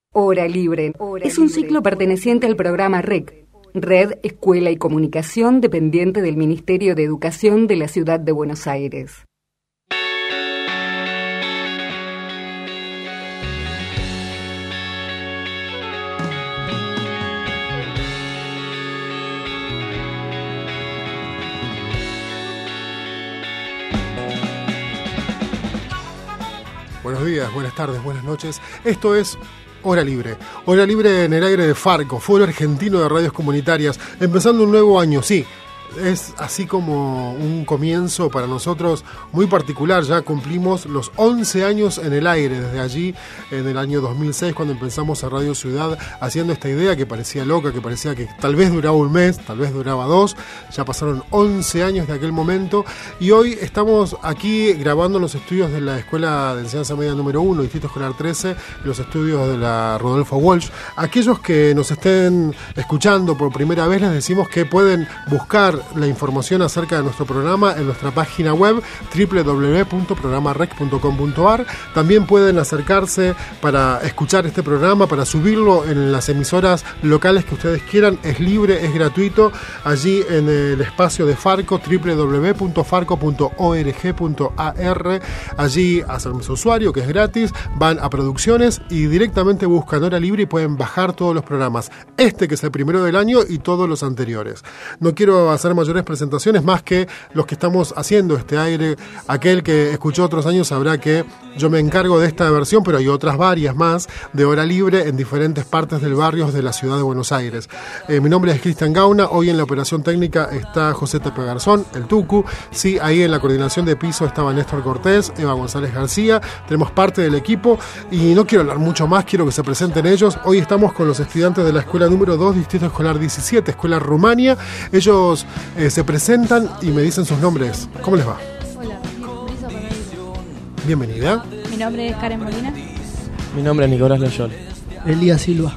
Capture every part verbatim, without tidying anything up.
Hora Libre es un ciclo perteneciente al programa R E C, Red, Escuela y Comunicación, dependiente del Ministerio de Educación de la Ciudad de Buenos Aires. Buenos días, buenas tardes, buenas noches. Esto es Hora Libre. Hora Libre en el aire de Farco, Foro Argentino de Radios Comunitarias. Empezando un nuevo año, sí. Es así como un comienzo para nosotros muy particular. Ya cumplimos los once años en el aire, desde allí en el año dos mil seis, cuando empezamos a Radio Ciudad haciendo esta idea que parecía loca, que parecía que tal vez duraba un mes, tal vez duraba dos. Ya pasaron once años de aquel momento y hoy estamos aquí grabando en los estudios de la Escuela de Enseñanza Media número uno, Distrito Escolar trece, los estudios de la Rodolfo Walsh. Aquellos que nos estén escuchando por primera vez, les decimos que pueden buscar la información acerca de nuestro programa en nuestra página web doble u doble u doble u punto programa rec punto com punto a r. También pueden acercarse para escuchar este programa, para subirlo en las emisoras locales que ustedes quieran. Es libre, es gratuito, allí en el espacio de Farco, doble u doble u doble u punto farco punto org punto a r. Allí hacen su usuario, que es gratis, van a producciones y directamente buscan Hora Libre y pueden bajar todos los programas. Este que es el primero del año y todos los anteriores. No quiero hacer mayores presentaciones más que los que estamos haciendo este aire. Aquel que escuchó otros años sabrá que yo me encargo de esta versión, pero hay otras varias más de Hora Libre en diferentes partes del barrio de la ciudad de Buenos Aires. Eh, mi nombre es Cristian Gauna. Hoy en la operación técnica está José Tepe Garzón, el Tucu. Sí, ahí en la coordinación de piso estaba Néstor Cortés, Eva González García. Tenemos parte del equipo y no quiero hablar mucho más, quiero que se presenten ellos. Hoy estamos con los estudiantes de la escuela número dos, Distrito Escolar diecisiete, Escuela Rumania. Ellos eh, se presentan y me dicen sus nombres. ¿Cómo les va? Hola, Luisa Panadero. Bienvenida. Mi nombre es Karen Molina. Mi nombre es Nicolás Loyola. Elías Silva.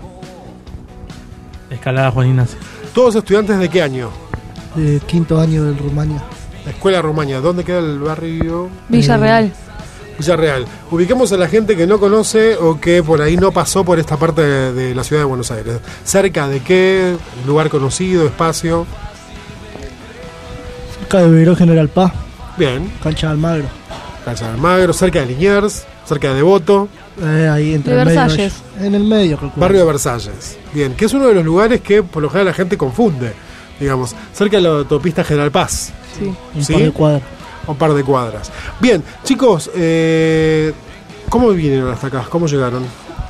Escalada Juan Ignacio. ¿Todos estudiantes de qué año? De quinto año del Rumania. La Escuela Rumania. ¿Dónde queda el barrio? Villarreal. Eh, Villarreal. Ubiquemos a la gente que no conoce o que por ahí no pasó por esta parte de, de la ciudad de Buenos Aires. ¿Cerca de qué? ¿Lugar conocido? ¿Espacio? Cerca de Viró General Paz. Bien. Cancha de Almagro. Cancha de Almagro, cerca de Liniers, cerca de Devoto. Eh, ahí entre De el medio. Versalles. En el medio, calculo. Barrio de Versalles. Bien, que es uno de los lugares que por lo general la gente confunde. Digamos, cerca de la autopista General Paz. Sí. Un ¿Sí? par de cuadras. Un par de cuadras. Bien, chicos, eh, ¿cómo vinieron hasta acá? ¿Cómo llegaron?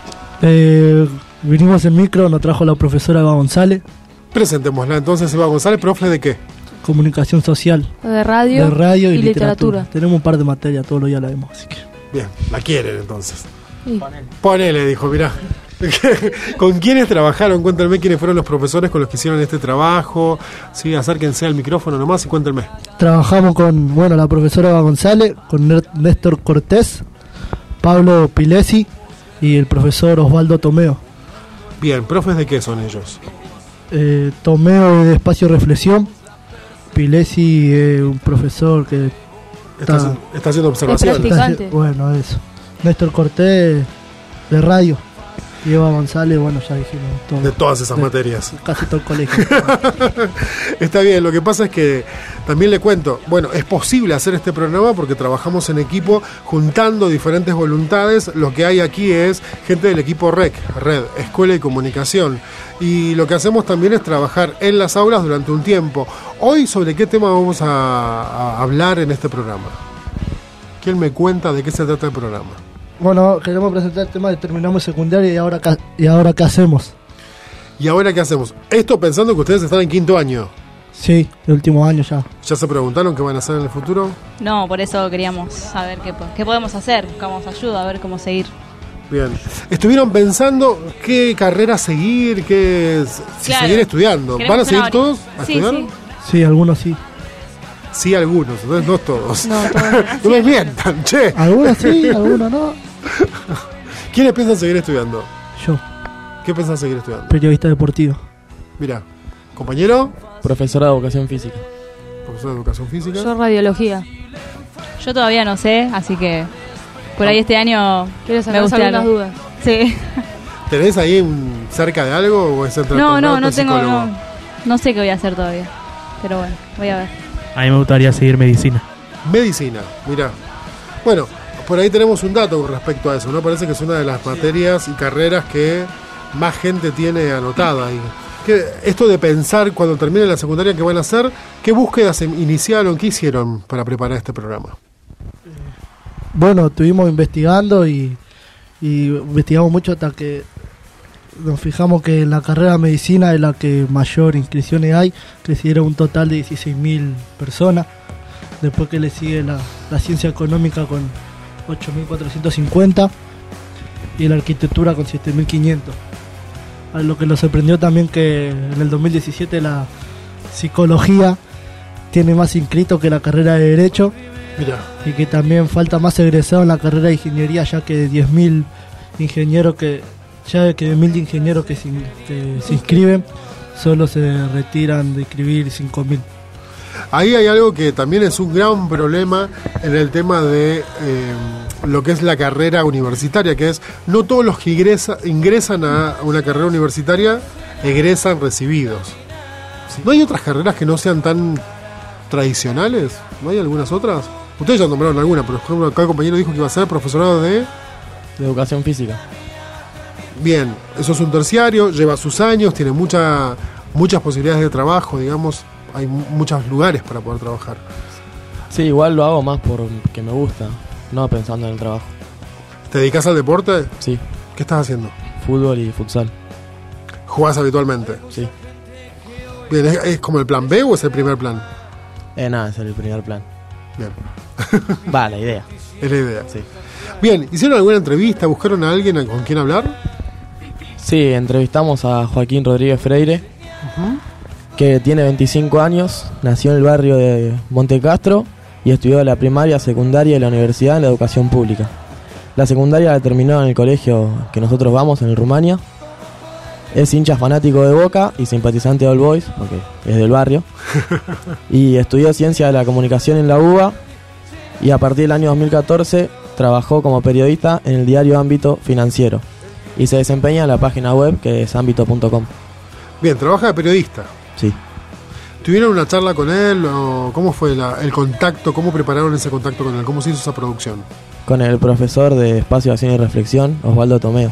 Eh, vinimos en micro, nos trajo la profesora Eva González. Presentémosla entonces, Eva González, profe de qué? Comunicación social. De radio, De radio y, y literatura. literatura. Tenemos un par de materias, todos los días la vemos. Así que. Bien, la quieren entonces. Sí. Ponele, dijo, mirá. ¿Con quiénes trabajaron? Cuéntenme quiénes fueron los profesores con los que hicieron este trabajo. Sí, acérquense al micrófono nomás y cuéntenme. Trabajamos con, bueno, la profesora Eva González, con Néstor Cortés, Pablo Pilesi y el profesor Osvaldo Tomeo. Bien, ¿profes de qué son ellos? Eh, Tomeo de Espacio Reflexión, Pilesi es un profesor que Está, está, está haciendo observaciones. Es Picante. bueno, eso. Néstor Cortés de radio y Eva González, bueno, ya dijimos todo. De todas esas De materias. Casi todo el colegio. Está bien, lo que pasa es que también le cuento, bueno, es posible hacer este programa porque trabajamos en equipo juntando diferentes voluntades. Lo que hay aquí es gente del equipo R E C, Red, Escuela y Comunicación. Y lo que hacemos también es trabajar en las aulas durante un tiempo. Hoy, ¿sobre qué tema vamos a, a hablar en este programa? ¿Quién me cuenta de qué se trata el programa? Bueno, queremos presentar el tema de terminamos secundaria y ahora, ca- y ahora ¿qué hacemos? ¿Y ahora qué hacemos? Esto pensando que ustedes están en quinto año. Sí, el último año ya. ¿Ya se preguntaron qué van a hacer en el futuro? No, por eso queríamos saber qué, po- qué podemos hacer. Buscamos ayuda, a ver cómo seguir. Bien. ¿Estuvieron pensando qué carrera seguir, qué si Claro. seguir estudiando? ¿Van a Queremos seguir una vari- todos a Sí, estudiar? sí. Sí, algunos sí. Sí, algunos, entonces no todos. No, todos. No me mientan, che. Algunos sí, algunos no. ¿Quiénes piensan seguir estudiando? Yo, ¿Qué piensan seguir estudiando? periodista deportivo. Mira, compañero, Profesora de educación física. profesor de educación física. Yo radiología. Yo todavía no sé, así que por ahí este año Quiero me sacar gusta algunas algo. dudas. Sí. ¿Tenés ahí un, cerca de algo o es entre No, no, no tengo, psicólogo? no, no sé qué voy a hacer todavía, pero bueno, voy a ver. A mí me gustaría seguir medicina. Medicina, mirá. Bueno, por ahí tenemos un dato con respecto a eso, ¿no? Parece que es una de las materias y carreras que más gente tiene anotada ahí. ¿Qué, esto de pensar cuando termine la secundaria qué van a hacer, ¿qué búsquedas iniciaron, qué hicieron para preparar este programa? Bueno, estuvimos investigando y, y investigamos mucho hasta que nos fijamos que la carrera de medicina es la que mayor inscripciones hay, que si era un total de dieciséis mil personas. Después que le sigue la, la ciencia económica con ocho mil cuatrocientos cincuenta y la arquitectura con siete mil quinientos. A lo que nos sorprendió también que en el dos mil diecisiete la psicología tiene más inscritos que la carrera de Derecho. Mirá. Y que también falta más egresados en la carrera de Ingeniería, ya que de diez mil ingenieros que ya que de mil ingenieros que se, que se inscriben, solo se retiran de inscribir cinco mil. Ahí hay algo que también es un gran problema en el tema de eh, lo que es la carrera universitaria, que es no todos los que ingresa, ingresan a una carrera universitaria egresan recibidos. ¿No hay otras carreras que no sean tan tradicionales? ¿No hay algunas otras? Ustedes ya nombraron alguna, pero por ejemplo, acá el compañero dijo que iba a ser profesorado de... De educación física. Bien, eso es un terciario, lleva sus años, tiene mucha, muchas posibilidades de trabajo, digamos, hay m- muchos lugares para poder trabajar. Sí, igual lo hago más porque me gusta, no pensando en el trabajo. ¿Te dedicas al deporte? Sí, ¿Qué estás haciendo? fútbol y futsal. ¿Jugás habitualmente? Sí. Bien, ¿es, es como el plan B o es el primer plan? Eh, nada, ese es el primer plan. Bien, Va, la idea. es la idea. Sí. Bien, ¿hicieron alguna entrevista? ¿Buscaron a alguien con quien hablar? Sí, entrevistamos a Joaquín Rodríguez Freire, Uh-huh. que tiene veinticinco años, nació en el barrio de Montecastro y estudió la primaria, secundaria y la universidad en la educación pública. La secundaria la terminó en el colegio que nosotros vamos, en el Rumania. Es hincha fanático de Boca y simpatizante de All Boys, porque es del barrio. Y estudió Ciencia de la Comunicación en la U B A y a partir del año dos mil catorce trabajó como periodista en el diario Ámbito Financiero y se desempeña en la página web que es ámbito punto com. Bien, trabaja de periodista. Sí. ¿Tuvieron una charla con él o cómo fue la, el contacto? ¿Cómo prepararon ese contacto con él? ¿Cómo se hizo esa producción? Con el profesor de Espacio de Acción y Reflexión, Osvaldo Tomeo,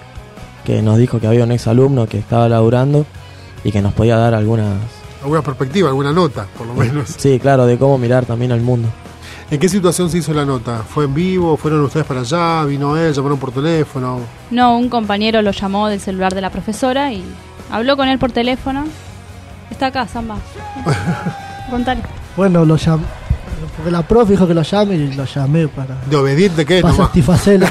que nos dijo que había un ex alumno que estaba laburando y que nos podía dar algunas... ¿Alguna perspectiva, alguna nota, por lo menos? Sí, claro, de cómo mirar también al mundo. ¿En qué situación se hizo la nota? ¿Fue en vivo? ¿Fueron ustedes para allá? ¿Vino él? ¿Llamaron por teléfono? No, un compañero lo llamó del celular de la profesora y habló con él por teléfono. Está acá, Samba. Contale. Bueno, lo llamé, porque la profe dijo que lo llame y lo llamé para, ¿De obediente qué? para Nomás. satisfacerla.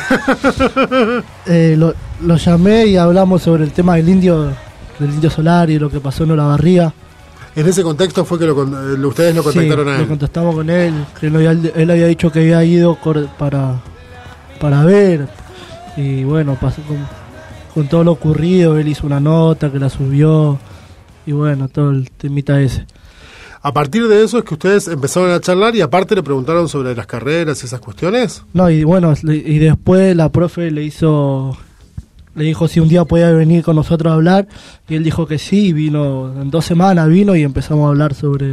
eh, lo, lo llamé y hablamos sobre el tema del indio, del indio solar y lo que pasó en Olavarría. En ese contexto fue que lo, con- eh, ustedes lo contactaron Sí, a lo él. contestamos con él, que él había, él había dicho que había ido cor- para, para ver, y bueno, pasó con, con todo lo ocurrido, él hizo una nota que la subió, y bueno, todo el temita ese. A partir de eso es que ustedes empezaron a charlar y aparte le preguntaron sobre las carreras y esas cuestiones. No, y bueno, le- y después la profe le hizo, le dijo si un día podía venir con nosotros a hablar, y él dijo que sí, vino, en dos semanas vino y empezamos a hablar sobre,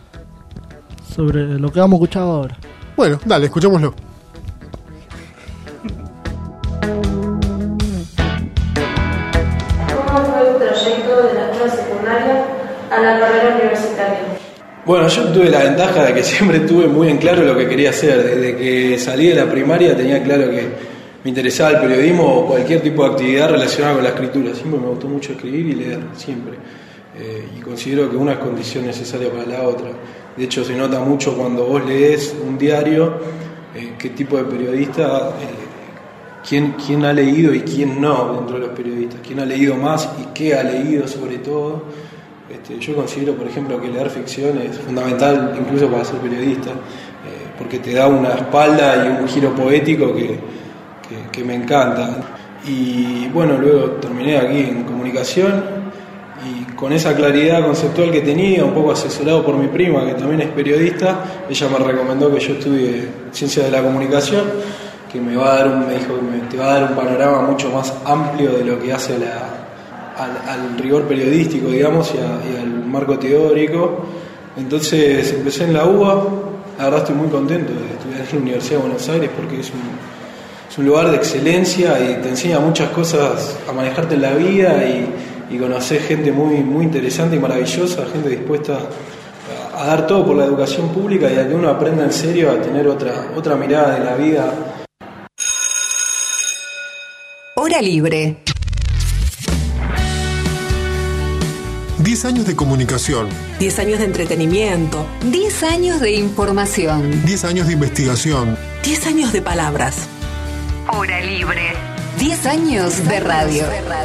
sobre lo que vamos a escuchar ahora. Bueno, dale, escuchémoslo. ¿Cómo fue el proyecto de la escuela secundaria a la carrera universitaria? Bueno, yo tuve la ventaja de que siempre tuve muy en claro lo que quería hacer. Desde que salí de la primaria tenía claro que me interesaba el periodismo o cualquier tipo de actividad relacionada con la escritura. Siempre me gustó mucho escribir y leer, siempre. Eh, y considero que una es condición necesaria para la otra. De hecho, se nota mucho cuando vos lees un diario, eh, qué tipo de periodista, eh, quién, quién ha leído y quién no dentro de los periodistas, quién ha leído más y qué ha leído sobre todo. Este, yo considero, por ejemplo, que leer ficción es fundamental incluso para ser periodista, eh, porque te da una espalda y un giro poético que, que, que me encanta. Y bueno, luego terminé aquí en comunicación y con esa claridad conceptual que tenía, un poco asesorado por mi prima, que también es periodista, ella me recomendó que yo estudie ciencia de la comunicación que me va a dar un, me dijo que me, te va a dar un panorama mucho más amplio de lo que hace a la, al, al rigor periodístico, digamos, y, a, y al marco teórico. Entonces empecé en la U B A, la verdad estoy muy contento de estudiar en la Universidad de Buenos Aires porque es un, es un lugar de excelencia y te enseña muchas cosas a manejarte en la vida y, y conocer gente muy, muy interesante y maravillosa, gente dispuesta a, a dar todo por la educación pública y a que uno aprenda en serio a tener otra, otra mirada de la vida. Hora libre. diez años de comunicación. diez años de entretenimiento. diez años de información. diez años de investigación. diez años de palabras. Hora libre. diez años de radio.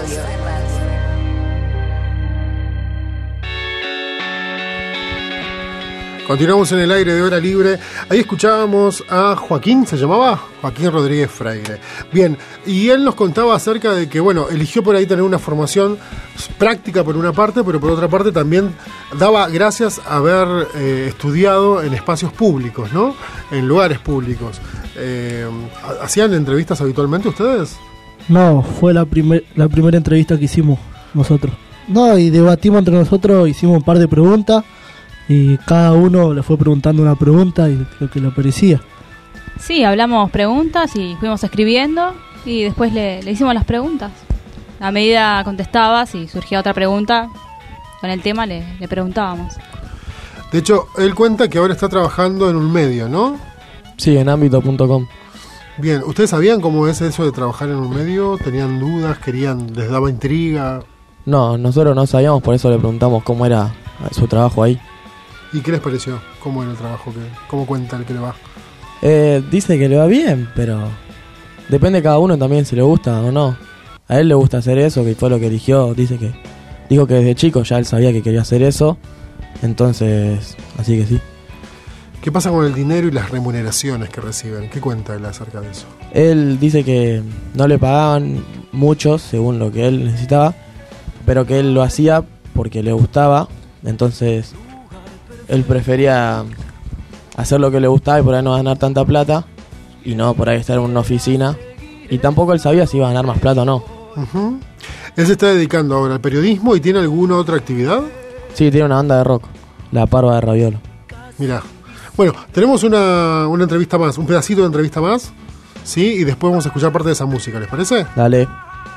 Continuamos en el aire de Hora Libre. Ahí escuchábamos a Joaquín, ¿se llamaba? Joaquín Rodríguez Freire. Bien, y él nos contaba acerca de que, bueno, eligió por ahí tener una formación práctica por una parte, pero por otra parte también daba gracias a haber eh, estudiado en espacios públicos, ¿no? En lugares públicos. Eh, ¿Hacían entrevistas habitualmente ustedes? No, fue la, primer, la primera entrevista que hicimos nosotros. No, y debatimos entre nosotros, hicimos un par de preguntas. Y cada uno le fue preguntando una pregunta y lo que le parecía. Sí, hablamos preguntas y fuimos escribiendo y después le, le hicimos las preguntas. A medida contestaba, si surgía otra pregunta con el tema, le, le preguntábamos. De hecho, él cuenta que ahora está trabajando en un medio, ¿no? Sí, en ámbito punto com. Bien, ¿ustedes sabían cómo es eso de trabajar en un medio? ¿Tenían dudas? ¿Querían? ¿Les daba intriga? No, nosotros no sabíamos, por eso le preguntamos cómo era su trabajo ahí. ¿Y qué les pareció? ¿Cómo era el trabajo? Que, ¿Cómo cuenta el que le va? Eh, dice que le va bien, pero depende de cada uno también si le gusta o no. A él le gusta hacer eso, que fue lo que eligió. Dice que dijo que desde chico ya él sabía que quería hacer eso. Entonces, así que sí. ¿Qué pasa con el dinero y las remuneraciones que reciben? ¿Qué cuenta él acerca de eso? Él dice que no le pagaban mucho según lo que él necesitaba, pero que él lo hacía porque le gustaba. Entonces él prefería hacer lo que le gustaba y por ahí no ganar tanta plata y no por ahí estar en una oficina, y tampoco él sabía si iba a ganar más plata o no. Uh-huh. Él se está dedicando ahora al periodismo y tiene alguna otra actividad. Sí, tiene una banda de rock, La Parva de Raviolo. Mirá, bueno, tenemos una, una entrevista más, un pedacito de entrevista más, sí, y después vamos a escuchar parte de esa música, ¿les parece? Dale.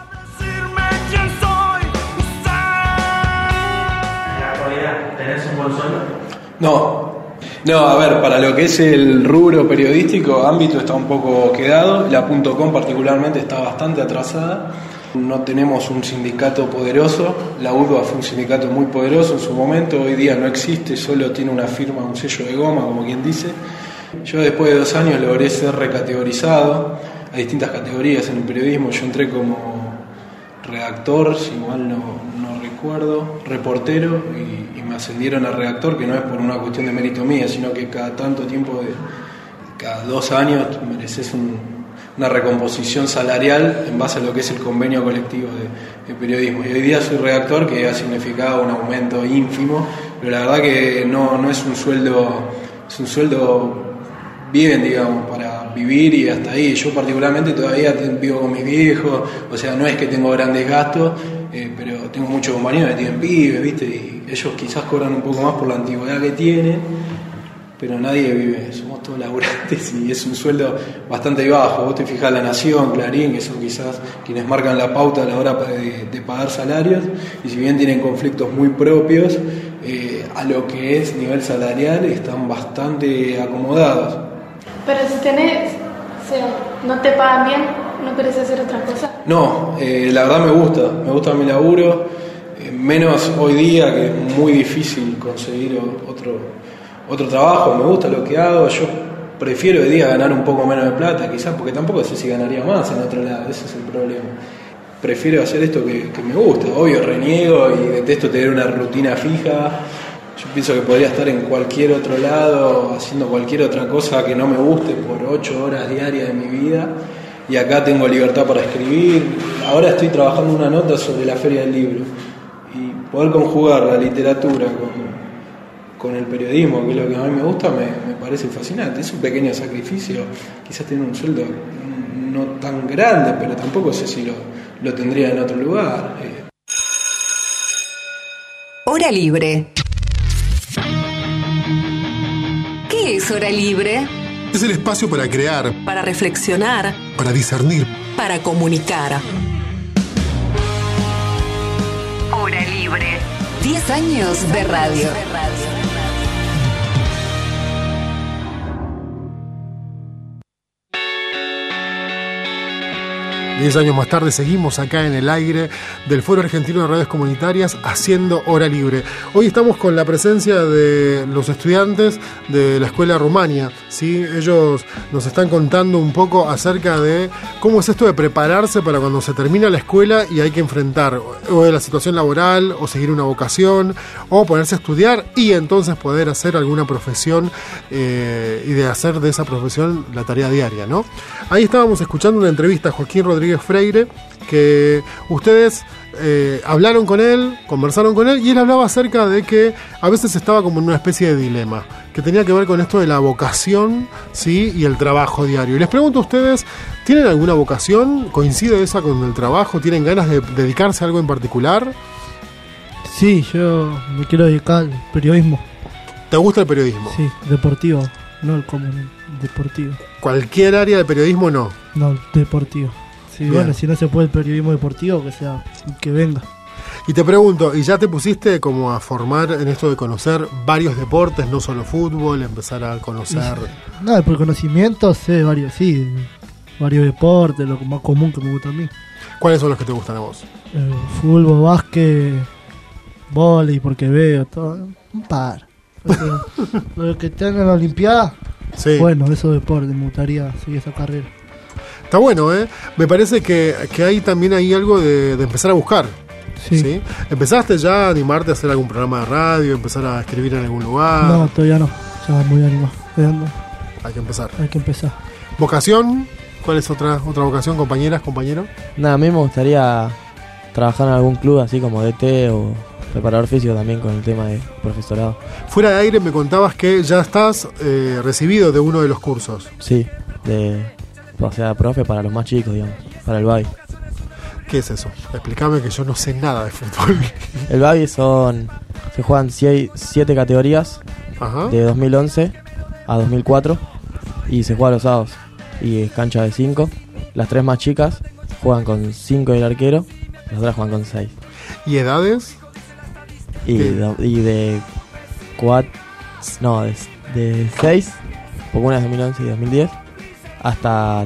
No, no, a ver, para lo que es el rubro periodístico, ámbito está un poco quedado, la .com particularmente está bastante atrasada, no tenemos un sindicato poderoso, la U D A fue un sindicato muy poderoso en su momento, hoy día no existe, solo tiene una firma, un sello de goma, como quien dice. Yo después de dos años logré ser recategorizado a distintas categorías en el periodismo, yo entré como redactor, si mal no, no recuerdo, reportero, y, y me ascendieron a redactor, que no es por una cuestión de mérito mía, sino que cada tanto tiempo, de cada dos años, mereces un, una recomposición salarial en base a lo que es el convenio colectivo de, de periodismo. Y hoy día soy redactor, que ha significado un aumento ínfimo, pero la verdad que no, no es un sueldo, es un sueldo bien, digamos, para vivir y hasta ahí. Yo particularmente todavía vivo con mis viejos, o sea, no es que tengo grandes gastos, eh, pero tengo muchos compañeros que tienen pibes, ¿viste? Y ellos quizás cobran un poco más por la antigüedad que tienen, pero nadie vive, somos todos laburantes y es un sueldo bastante bajo. Vos te fijás La Nación, Clarín, que son quizás quienes marcan la pauta a la hora de, de pagar salarios, y si bien tienen conflictos muy propios, eh, a lo que es nivel salarial están bastante acomodados. Pero si tenés, o sea, no te pagan bien, ¿no querés hacer otra cosa? No, eh, la verdad me gusta, me gusta mi laburo, eh, menos hoy día que es muy difícil conseguir otro, otro trabajo, me gusta lo que hago, yo prefiero hoy día ganar un poco menos de plata, quizás porque tampoco sé si ganaría más en otro lado, ese es el problema. Prefiero hacer esto que, que me gusta, obvio reniego y detesto tener una rutina fija. Yo pienso que podría estar en cualquier otro lado haciendo cualquier otra cosa que no me guste por ocho horas diarias de mi vida, y acá tengo libertad para escribir. Ahora estoy trabajando una nota sobre la Feria del Libro y poder conjugar la literatura con, con el periodismo, que es lo que a mí me gusta, me, me parece fascinante. Es un pequeño sacrificio, quizás tiene un sueldo no tan grande, pero tampoco sé si lo, lo tendría en otro lugar. Eh. Hora libre. ¿Qué es hora libre? Es el espacio para crear, Para reflexionar, para discernir, para comunicar. Hora libre. diez años de radio. Diez años más tarde seguimos acá en el aire del Foro Argentino de Radios Comunitarias haciendo hora libre. Hoy estamos con la presencia de los estudiantes de la Escuela Rumania, ¿sí? Ellos nos están contando un poco acerca de cómo es esto de prepararse para cuando se termina la escuela y hay que enfrentar o la situación laboral, o seguir una vocación, o ponerse a estudiar y entonces poder hacer alguna profesión eh, y de hacer de esa profesión la tarea diaria, ¿no? Ahí estábamos escuchando una entrevista a Joaquín Rodríguez Freire, que ustedes eh, hablaron con él, conversaron con él, y él hablaba acerca de que a veces estaba como en una especie de dilema, que tenía que ver con esto de la vocación, ¿sí? Y el trabajo diario. Y les pregunto a ustedes, ¿tienen alguna vocación? ¿Coincide esa con el trabajo? ¿Tienen ganas de dedicarse a algo en particular? Sí, yo me quiero dedicar al periodismo. ¿Te gusta el periodismo? Sí, deportivo, no el común, deportivo. Cualquier área de periodismo no. No, deportivo. Sí, Bien. bueno, si no se puede el periodismo deportivo, que sea, que venga. Y te pregunto, ¿y ya te pusiste como a formar en esto de conocer varios deportes, no solo fútbol, empezar a conocer? Nada, por conocimiento sé varios, sí, varios deportes, lo más común que me gusta a mí. ¿Cuáles son los que te gustan a vos? Eh, fútbol, básquet, vóley, porque veo todo, un par. Pero, lo que están en la Olimpiada, Sí. bueno, esos deportes, me gustaría seguir esa carrera. Está bueno, ¿eh? Me parece que, que hay también ahí algo de, de empezar a buscar. Sí. ¿Sí? ¿Empezaste ya a animarte a hacer algún programa de radio, empezar a escribir en algún lugar? No, todavía no, ya muy animado. Hay que empezar. Hay que empezar. ¿Vocación? ¿Cuál es otra otra vocación, compañeras, compañeros? Nada, a mí me gustaría trabajar en algún club así como D T o preparador físico también con el tema de profesorado. Fuera de aire me contabas que ya estás eh, recibido de uno de los cursos. Sí, de, o sea, profe para los más chicos, digamos, para el B A B I. ¿Qué es eso? Explícame que yo no sé nada de fútbol. El B A B I son, se juegan sie- siete categorías. Ajá. De dos mil once a dos mil cuatro y se juega los sábados y es cancha de cinco. Las tres más chicas juegan con cinco y el arquero, las otras juegan con seis. ¿Y edades? Y de, y de cuatro, no, de, de seis, porque una es dos mil once y dos mil diez, hasta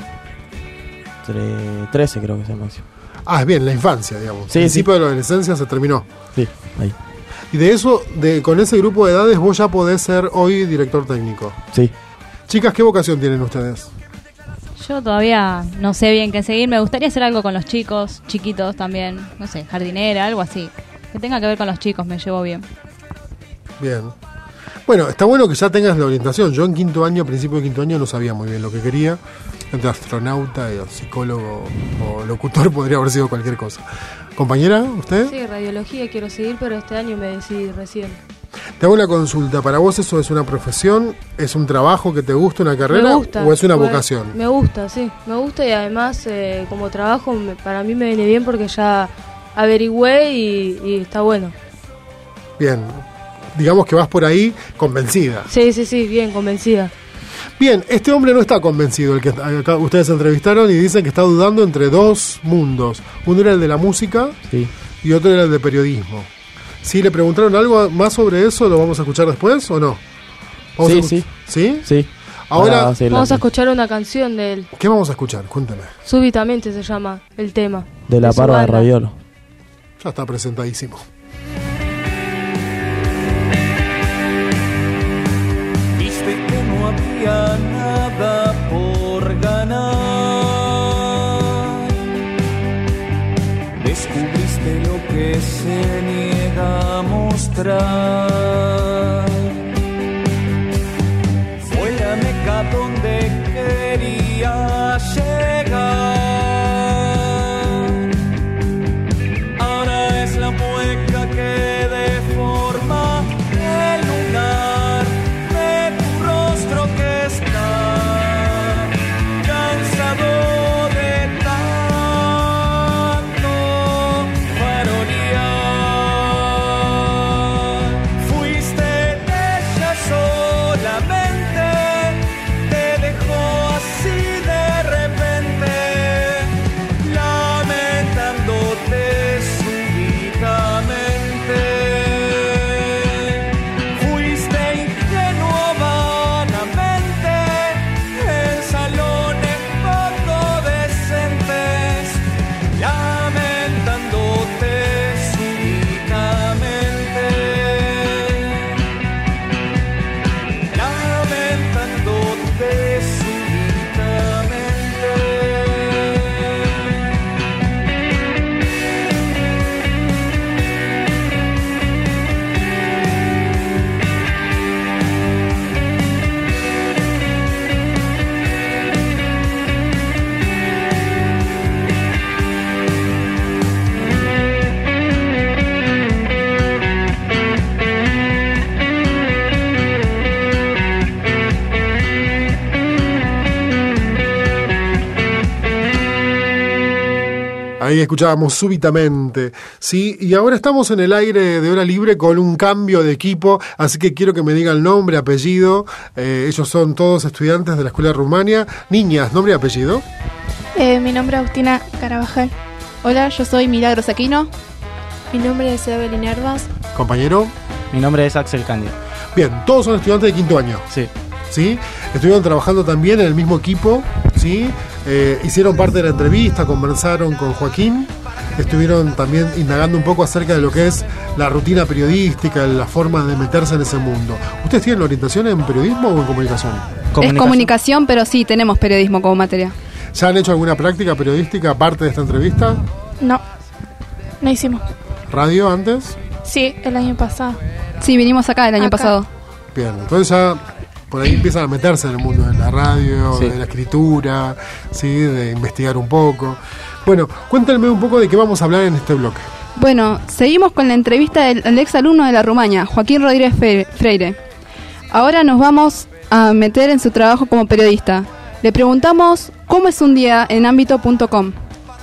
tre- trece creo que es el máximo. Ah, es bien, la infancia, digamos. Sí, el principio sí. de la adolescencia se terminó. Sí, ahí. Y de eso, de con ese grupo de edades, vos ya podés ser hoy director técnico. Sí. Chicas, ¿qué vocación tienen ustedes? Yo todavía no sé bien qué seguir. Me gustaría hacer algo con los chicos, chiquitos también. No sé, jardinera, algo así. Que tenga que ver con los chicos, me llevo bien. Bien. Bueno, está bueno que ya tengas la orientación. Yo en quinto año, principio de quinto año, no sabía muy bien lo que quería. Entre astronauta, y psicólogo o locutor podría haber sido cualquier cosa. Compañera, ¿usted? Sí, radiología quiero seguir, pero este año me decidí recién. Te hago una consulta. ¿Para vos eso es una profesión? ¿Es un trabajo que te gusta, una carrera? Me gusta. ¿O es una Pues, vocación? Me gusta, sí. Me gusta y además eh, como trabajo me- para mí me viene bien porque ya averigüé y, y está bueno. Bien. Digamos que vas por ahí convencida. Sí, sí, sí, bien, convencida. Bien, este hombre no está convencido, el que acá ustedes entrevistaron, y dicen que está dudando entre dos mundos. Uno era el de la música Sí. y otro era el de periodismo. Si le preguntaron algo más sobre eso, ¿lo vamos a escuchar después o no? Vamos Sí, a escu- sí. ¿Sí? Sí. Ahora, Ahora, sí, Vamos la- a escuchar una canción de él. ¿qué vamos a escuchar? Cuénteme. Súbitamente se llama el tema. de la su parva de banda. Raviolo. Ya está presentadísimo. Viste que no había nada por ganar. Descubriste lo que se niega a mostrar. Fue la meca donde quería llegar. Ahora es la mueca que deforma el lunar. Ahí escuchábamos Súbitamente, ¿sí? Y ahora estamos en el aire de Hora Libre con un cambio de equipo, así que quiero que me digan nombre, apellido. Eh, ellos son todos estudiantes de la Escuela de Rumania. Niñas, nombre y apellido. Eh, mi nombre es Agustina Carabajal. Hola, yo soy Milagros Aquino. Mi nombre es Evelyn Herbas. Compañero. Mi nombre es Axel Cándido. Bien, todos son estudiantes de quinto año. Sí. ¿Sí? Estuvieron trabajando también en el mismo equipo, ¿sí? Eh, hicieron parte de la entrevista, conversaron con Joaquín, estuvieron también indagando un poco acerca de lo que es la rutina periodística, la forma de meterse en ese mundo. ¿Ustedes tienen la orientación en periodismo o en comunicación? comunicación? Es comunicación, pero sí, tenemos periodismo como materia. ¿Ya han hecho alguna práctica periodística aparte de esta entrevista? No, no hicimos. ¿Radio antes? Sí, el año pasado. Sí, vinimos acá el año acá. pasado. Bien, entonces ya por ahí empiezan a meterse en el mundo de la radio, sí. de la escritura, ¿sí? De investigar un poco. Bueno, cuéntenme un poco de qué vamos a hablar en este bloque. Bueno, seguimos con la entrevista del, del ex alumno de la Rumania, Joaquín Rodríguez Freire. Ahora nos vamos a meter en su trabajo como periodista. Le preguntamos cómo es un día en ámbito punto com.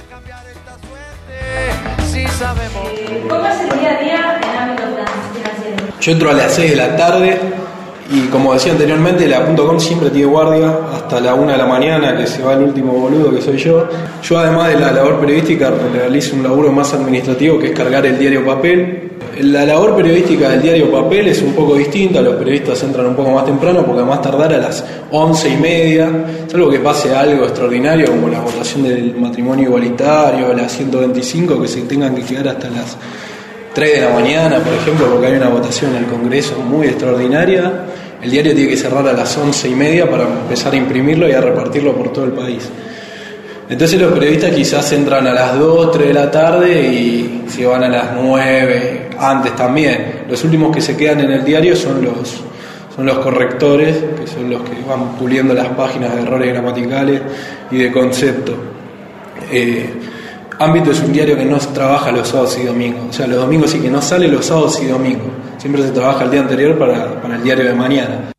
¿Cómo es el día a día en ámbito financiero? Yo entro a las seis de la tarde y, como decía anteriormente, la .com siempre tiene guardia hasta la una de la mañana, que se va el último boludo que soy yo. Yo, además de la labor periodística, realizo un laburo más administrativo, que es cargar el diario papel. La labor periodística del diario papel es un poco distinta. Los periodistas entran un poco más temprano, porque a más tardar a las once y media, salvo que pase algo extraordinario como la votación del matrimonio igualitario, la ciento veinticinco, que se tengan que quedar hasta las tres de la mañana, por ejemplo, porque hay una votación en el Congreso muy extraordinaria. El diario tiene que cerrar a las once y media para empezar a imprimirlo y a repartirlo por todo el país. Entonces los periodistas quizás entran a las dos, tres de la tarde y se van a las nueve, antes también. Los últimos que se quedan en el diario son los, son los correctores, que son los que van puliendo las páginas de errores gramaticales y de concepto. Eh, Ámbito es un diario que no trabaja los sábados y domingos. O sea, los domingos sí que no sale, los sábados y domingos. Siempre se trabaja el día anterior para, para el diario de mañana.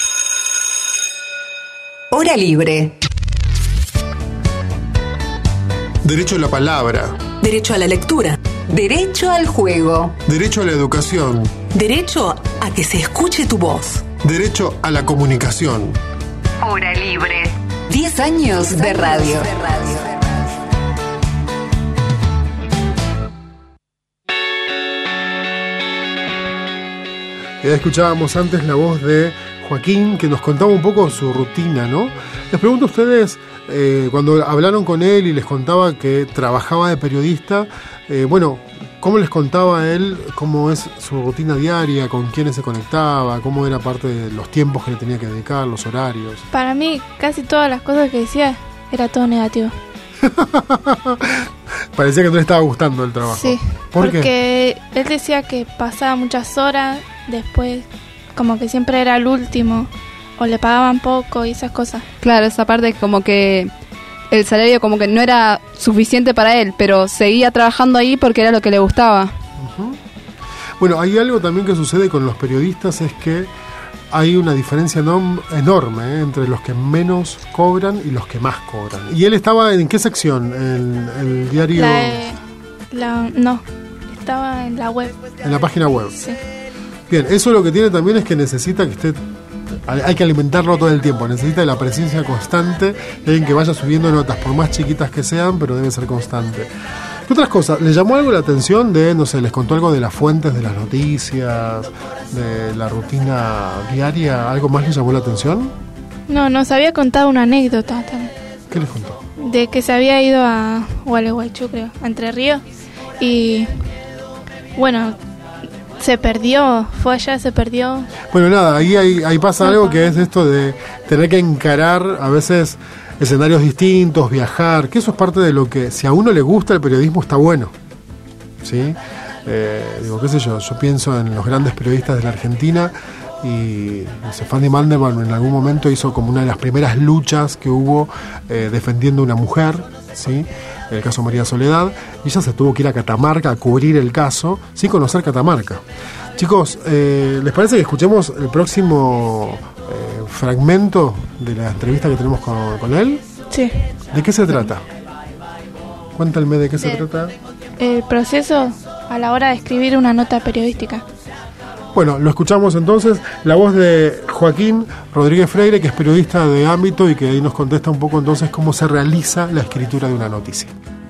Hora Libre. Derecho a la palabra. Derecho a la lectura. Derecho al juego. Derecho a la educación. Derecho a que se escuche tu voz. Derecho a la comunicación. Hora Libre. Diez años de radio. De radio. Ya escuchábamos antes la voz de Joaquín, que nos contaba un poco su rutina, ¿no? Les pregunto a ustedes, eh, cuando hablaron con él y les contaba que trabajaba de periodista, eh, bueno, ¿cómo les contaba él cómo es su rutina diaria, con quiénes se conectaba, cómo era parte de los tiempos que le tenía que dedicar, los horarios? Para mí, casi todas las cosas que decía era todo negativo. Parecía que no le estaba gustando el trabajo. Sí, ¿Por porque qué? él decía que pasaba muchas horas, después como que siempre era el último, o le pagaban poco y esas cosas. Claro, esa parte como que el salario como que no era suficiente para él, pero seguía trabajando ahí porque era lo que le gustaba. Uh-huh. Bueno, hay algo también que sucede con los periodistas, es que hay una diferencia enorm- enorme ¿eh? entre los que menos cobran y los que más cobran. ¿Y él estaba en qué sección? ¿En el diario? La, eh, la, no, estaba en la web. En la página web. Sí. Bien, eso lo que tiene también es que necesita que esté... Hay que alimentarlo todo el tiempo, necesita la presencia constante de alguien que vaya subiendo notas, por más chiquitas que sean, pero debe ser constante. ¿Qué otras cosas? ¿Le llamó algo la atención de, no sé, les contó algo de las fuentes de las noticias, de la rutina diaria? ¿Algo más le llamó la atención? No, nos había contado una anécdota también. ¿Qué les contó? De que se había ido a Gualeguaychú, creo, a Entre Ríos, y bueno, se perdió, fue allá, se perdió. Bueno, nada, ahí, ahí, ahí pasa algo que es esto de tener que encarar a veces escenarios distintos, viajar, que eso es parte de lo que, si a uno le gusta el periodismo, está bueno, ¿sí? Eh, digo, qué sé yo, yo pienso en los grandes periodistas de la Argentina y, no sé, Fanny Mandelman en algún momento hizo como una de las primeras luchas que hubo eh, defendiendo a una mujer, ¿sí? El caso María Soledad, y ella se tuvo que ir a Catamarca a cubrir el caso sin conocer Catamarca. Chicos, eh, ¿les parece que escuchemos el próximo eh, fragmento de la entrevista que tenemos con, con él? Sí. ¿De qué se trata? Cuéntame de qué se trata. El proceso a la hora de escribir una nota periodística. Bueno, lo escuchamos entonces, la voz de Joaquín Rodríguez Freire, que es periodista de ámbito y que ahí nos contesta un poco entonces cómo se realiza la escritura de una noticia.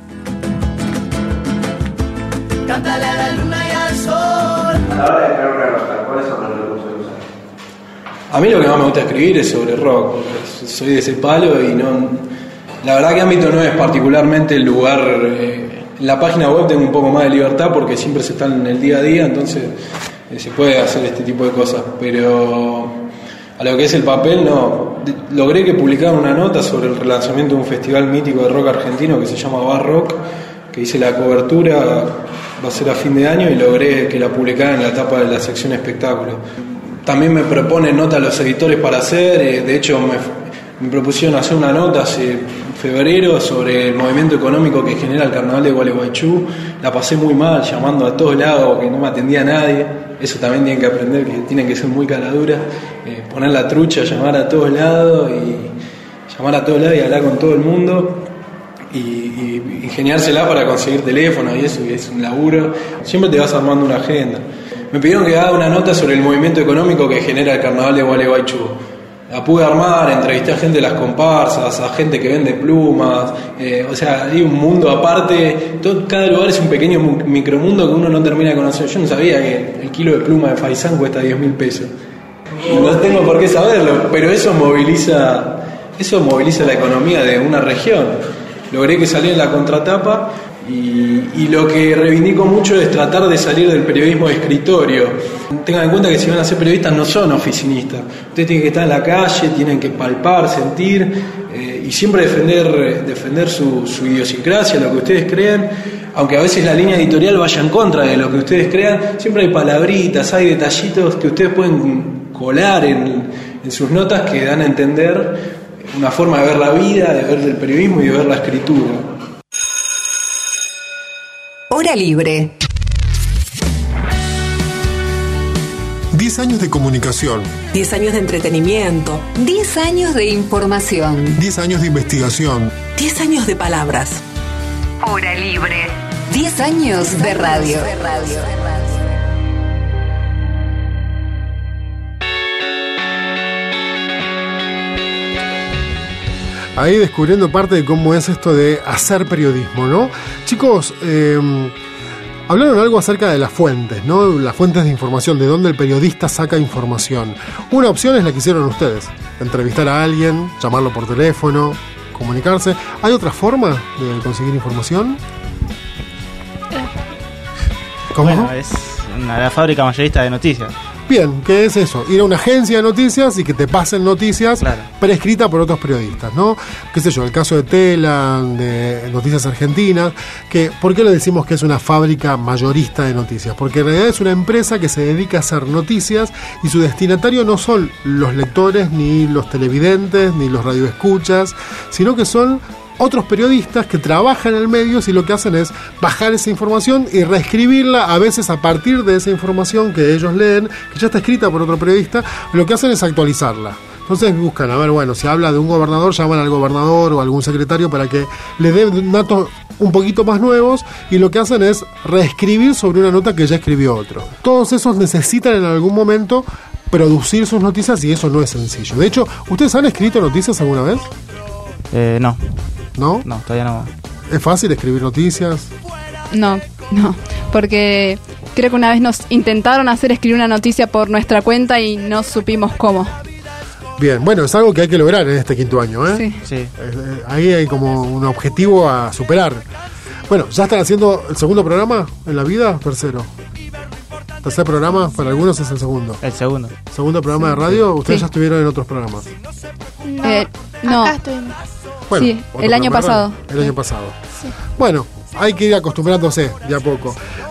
Cántale a la luna y al sol. A la hora de escribir una nota, ¿cuáles son los recursos que usas? A mí lo que más me gusta escribir es sobre rock. Soy de ese palo y no... La verdad que ámbito no es particularmente el lugar... Eh, en la página web tengo un poco más de libertad porque siempre se está en el día a día, entonces eh, se puede hacer este tipo de cosas. Pero a lo que es el papel, no. De, logré que publicaran una nota sobre el relanzamiento de un festival mítico de rock argentino que se llama Bar Rock, que hice la cobertura, va a ser a fin de año, y logré que la publicaran en la etapa de la sección espectáculo. También me proponen notas los editores para hacer, eh, de hecho me, me propusieron hacer una nota hace febrero sobre el movimiento económico que genera el carnaval de Gualeguaychú. La pasé muy mal, llamando a todos lados, que no me atendía nadie. Eso también tienen que aprender, que tienen que ser muy caladuras, eh, poner la trucha, llamar a todos lados y llamar a todos lados y hablar con todo el mundo. Y, y ingeniársela para conseguir teléfono y eso, y es un laburo. Siempre te vas armando una agenda. Me pidieron que haga una nota sobre el movimiento económico que genera el carnaval de Gualeguaychú. La pude armar, entrevisté a gente de las comparsas, a gente que vende plumas, eh, o sea, hay un mundo aparte. Todo, cada lugar es un pequeño micromundo que uno no termina de conocer. Yo no sabía que el kilo de pluma de faisán cuesta diez mil pesos. No tengo por qué saberlo, pero eso moviliza, eso moviliza la economía de una región. Logré que saliera en la contratapa y, y lo que reivindico mucho es tratar de salir del periodismo de escritorio. Tengan en cuenta que si van a ser periodistas no son oficinistas. Ustedes tienen que estar en la calle, tienen que palpar, sentir eh, y siempre defender, defender su, su idiosincrasia, lo que ustedes crean. Aunque a veces la línea editorial vaya en contra de lo que ustedes crean, siempre hay palabritas, hay detallitos que ustedes pueden colar en, en sus notas que dan a entender una forma de ver la vida, de ver el periodismo y de ver la escritura. Hora libre. diez años de comunicación. diez años de entretenimiento. diez años de información. diez años de investigación. diez años de palabras. Hora libre. diez años de radio. De radio. Ahí descubriendo parte de cómo es esto de hacer periodismo, ¿no? Chicos, eh, hablaron algo acerca de las fuentes, ¿no? Las fuentes de información, de dónde el periodista saca información. Una opción es la que hicieron ustedes, entrevistar a alguien, llamarlo por teléfono, comunicarse. ¿Hay otra forma de conseguir información? ¿Cómo? Bueno, es una, la fábrica mayorista de noticias. Bien, ¿qué es eso? Ir a una agencia de noticias y que te pasen noticias, claro, prescritas por otros periodistas, ¿no? Qué sé yo, el caso de Tela, de Noticias Argentinas, que ¿por qué le decimos que es una fábrica mayorista de noticias? Porque en realidad es una empresa que se dedica a hacer noticias y su destinatario no son los lectores, ni los televidentes, ni los radioescuchas, sino que son otros periodistas que trabajan en el medio y lo que hacen es bajar esa información y reescribirla, a veces a partir de esa información que ellos leen, que ya está escrita por otro periodista, lo que hacen es actualizarla. Entonces buscan, a ver, bueno, si habla de un gobernador, llaman al gobernador o a algún secretario para que le den datos un poquito más nuevos, y lo que hacen es reescribir sobre una nota que ya escribió otro. Todos esos necesitan en algún momento producir sus noticias y eso no es sencillo. De hecho, ¿ustedes han escrito noticias alguna vez? Eh, no. ¿No? No, todavía no. ¿Es fácil escribir noticias? No, no, porque creo que una vez nos intentaron hacer escribir una noticia por nuestra cuenta y no supimos cómo. Bien, bueno, es algo que hay que lograr en este quinto año, ¿eh? Sí. Sí. Eh, ahí hay como un objetivo a superar. Bueno, ¿ya están haciendo el segundo programa en la vida? Tercero. Tercer programa, para algunos es el segundo. El segundo. ¿Segundo programa de radio? ¿Ustedes Sí. ya estuvieron en otros programas? No, Eh, no. acá estuvimos. Bueno, Sí, otro el año programa de pasado. radio. El año pasado. Bueno, hay que ir acostumbrándose de a poco.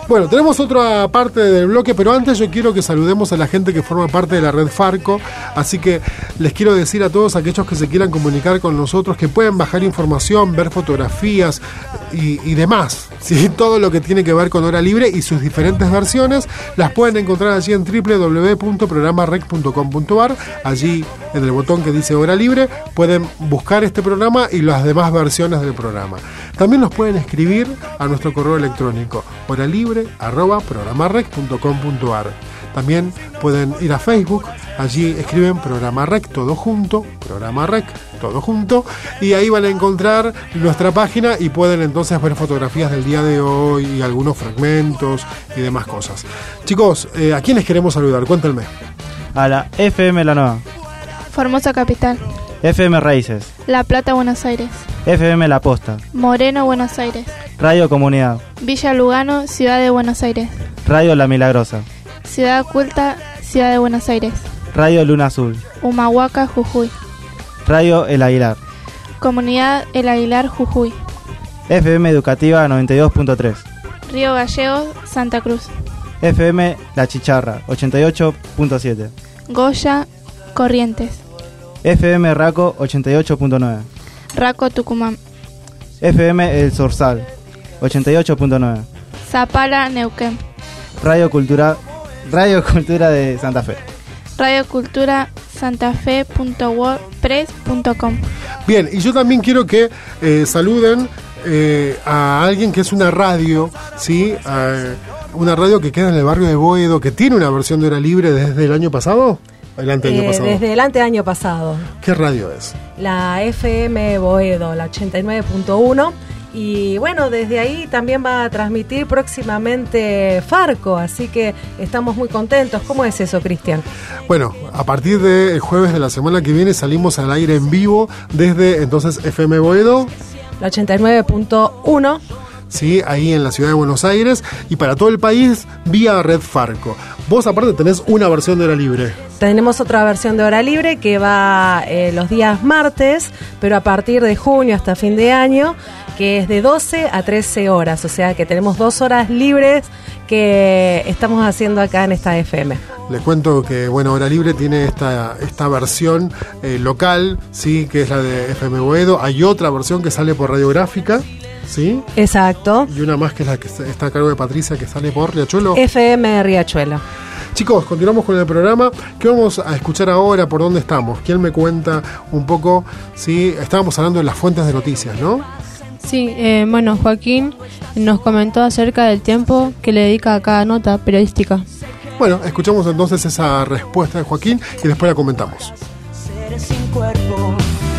Bueno, tenemos otra parte del bloque, pero antes yo quiero que saludemos a la gente que forma parte de la red Farco, así que les quiero decir a todos aquellos que se quieran comunicar con nosotros que pueden bajar información, ver fotografías y, y demás, ¿sí? Todo lo que tiene que ver con Hora Libre y sus diferentes versiones las pueden encontrar allí en doble u doble u doble u punto programa rec punto com punto a r. Allí en el botón que dice Hora Libre pueden buscar este programa y las demás versiones del programa. También nos pueden escribir a nuestro correo electrónico horalibre arroba programarec punto com punto a r. También pueden ir a Facebook, allí escriben Programa Rec todo junto, Programa Rec todo junto, y ahí van a encontrar nuestra página y pueden entonces ver fotografías del día de hoy y algunos fragmentos y demás cosas. Chicos, eh, ¿a quiénes queremos saludar? Cuéntenme. A la F M La Nueva, Formosa Capital, F M Raíces, La Plata, Buenos Aires, F M La Posta, Moreno, Buenos Aires, Radio Comunidad, Villa Lugano, Ciudad de Buenos Aires, Radio La Milagrosa, Ciudad Culta, Ciudad de Buenos Aires, Radio Luna Azul, Humahuaca, Jujuy, Radio El Aguilar, Comunidad El Aguilar, Jujuy, F M Educativa noventa y dos punto tres, Río Gallegos, Santa Cruz, F M La Chicharra ochenta y ocho punto siete, Goya, Corrientes, F M Raco ochenta y ocho punto nueve, Raco, Tucumán, F M El Zorzal ochenta y ocho punto nueve, Zapala, Neuquén, Radio Cultura Radio Cultura de Santa Fe, Radio Cultura santafe punto wordpress punto com. Bien, y yo también quiero que eh, saluden eh, a alguien que es una radio, ¿sí? Eh, una radio que queda en el barrio de Boedo, que tiene una versión de Hora Libre desde el año pasado. Adelante, eh, año pasado. Desde el año pasado. ¿Qué radio es? La F M Boedo, la ochenta y nueve punto uno. Y bueno, desde ahí también va a transmitir próximamente Farco, así que estamos muy contentos. ¿Cómo es eso, Cristian? Bueno, a partir del jueves de la semana que viene salimos al aire en vivo desde entonces F M Boedo, la ochenta y nueve punto uno. Sí, ahí en la ciudad de Buenos Aires, y para todo el país vía Red Farco. Vos aparte tenés una versión de Hora Libre. Tenemos otra versión de Hora Libre que va eh, los días martes, pero a partir de junio hasta fin de año, que es de doce a trece horas, o sea que tenemos dos horas libres que estamos haciendo acá en esta F M. Les cuento que, bueno, Hora Libre tiene esta, esta versión eh, local, sí, que es la de F M Boedo. Hay otra versión que sale por Radiográfica, ¿sí? Exacto. Y una más que es la que está a cargo de Patricia, que sale por Riachuelo. F M Riachuelo. Chicos, continuamos con el programa. ¿Qué vamos a escuchar ahora? ¿Por dónde estamos? ¿Quién me cuenta un poco? Sí, estábamos hablando de las fuentes de noticias, ¿no? Sí, eh, bueno, Joaquín nos comentó acerca del tiempo que le dedica a cada nota periodística. Bueno, escuchamos entonces esa respuesta de Joaquín y después la comentamos. Seres sin cuerpo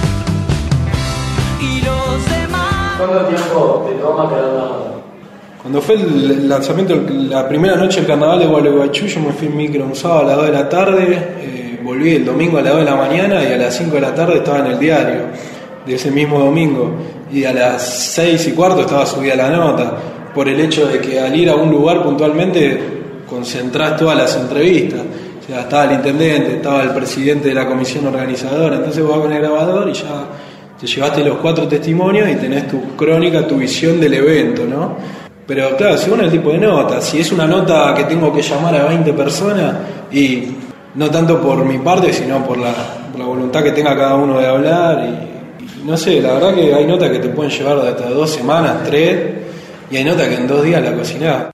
y los demás. ¿Cuánto tiempo te toma cada una nota? Cuando fue el lanzamiento, la primera noche del carnaval de Gualeguaychú, yo me fui en micro un sábado a las dos de la tarde, eh, volví el domingo a las dos de la mañana y a las cinco de la tarde estaba en el diario de ese mismo domingo, y a las seis y cuarto estaba subida la nota, por el hecho de que al ir a un lugar puntualmente concentrás todas las entrevistas. O sea, estaba el intendente, estaba el presidente de la comisión organizadora, entonces vos vas con el grabador y ya te llevaste los cuatro testimonios y tenés tu crónica, tu visión del evento, ¿no? Pero claro, según el tipo de nota, si es una nota que tengo que llamar a veinte personas, y no tanto por mi parte, sino por la, por la voluntad que tenga cada uno de hablar, y, y no sé, la verdad que hay notas que te pueden llevar de hasta dos semanas, tres, y hay notas que en dos días la cocinás.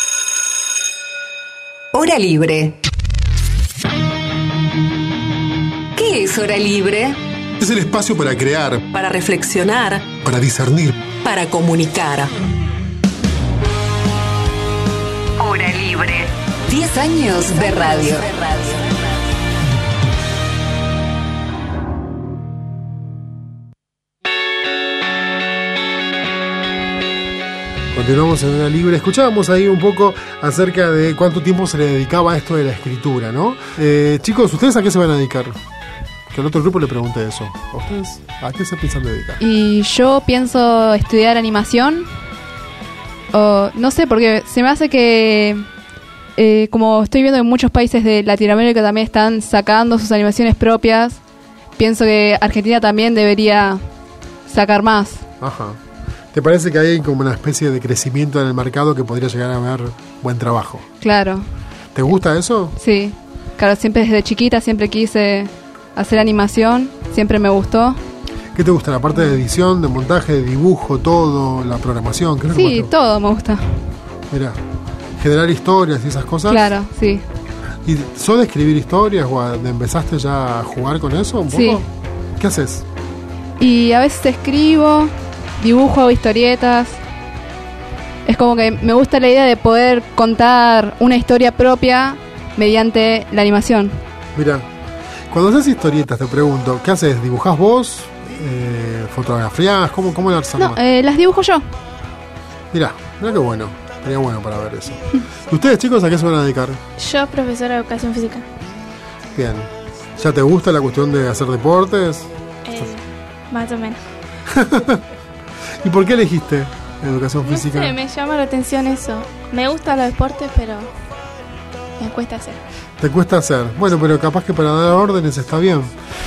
Hora Libre. ¿Qué es Hora Libre? Es el espacio para crear, para reflexionar, para discernir, para comunicar. Hora Libre. diez años de radio. Continuamos en Hora Libre. Escuchábamos ahí un poco acerca de cuánto tiempo se le dedicaba a esto de la escritura, ¿no? Eh, chicos, ¿ustedes a qué se van a dedicar? Que al otro grupo le pregunté eso. ¿A ustedes a qué se piensan dedicar? Y yo pienso estudiar animación. O no sé, porque se me hace que eh, como estoy viendo que muchos países de Latinoamérica también están sacando sus animaciones propias, pienso que Argentina también debería sacar más. Ajá. ¿Te parece que hay como una especie de crecimiento en el mercado que podría llegar a haber buen trabajo? Claro. ¿Te gusta eso? Sí. Claro, siempre desde chiquita siempre quise hacer animación, siempre me gustó. ¿Qué te gusta? ¿La parte de edición, de montaje, de dibujo, todo, la programación? ¿Qué es lo que más Sí, te gusta? todo me gusta. Mira, generar historias y esas cosas. Claro, sí. ¿Y sos de escribir historias o a- de empezaste ya a jugar con eso un poco? Sí. ¿Qué haces? Y a veces escribo, dibujo, hago historietas. Es como que me gusta la idea de poder contar una historia propia mediante la animación. Mira, cuando haces historietas te pregunto, ¿qué haces? ¿Dibujás vos? Eh, ¿Fotografías? ¿Cómo, cómo las armas? No, eh, las dibujo yo. Mirá, mirá qué bueno. Sería bueno para ver eso. ¿Y ustedes, chicos, a qué se van a dedicar? Yo, profesora de educación física. Bien. ¿Ya te gusta la cuestión de hacer deportes? Eh, más o menos. ¿Y por qué elegiste educación No física? sé, me llama la atención eso. Me gustan los deportes, pero me cuesta hacer. Te cuesta hacer. Bueno, pero capaz que para dar órdenes está bien.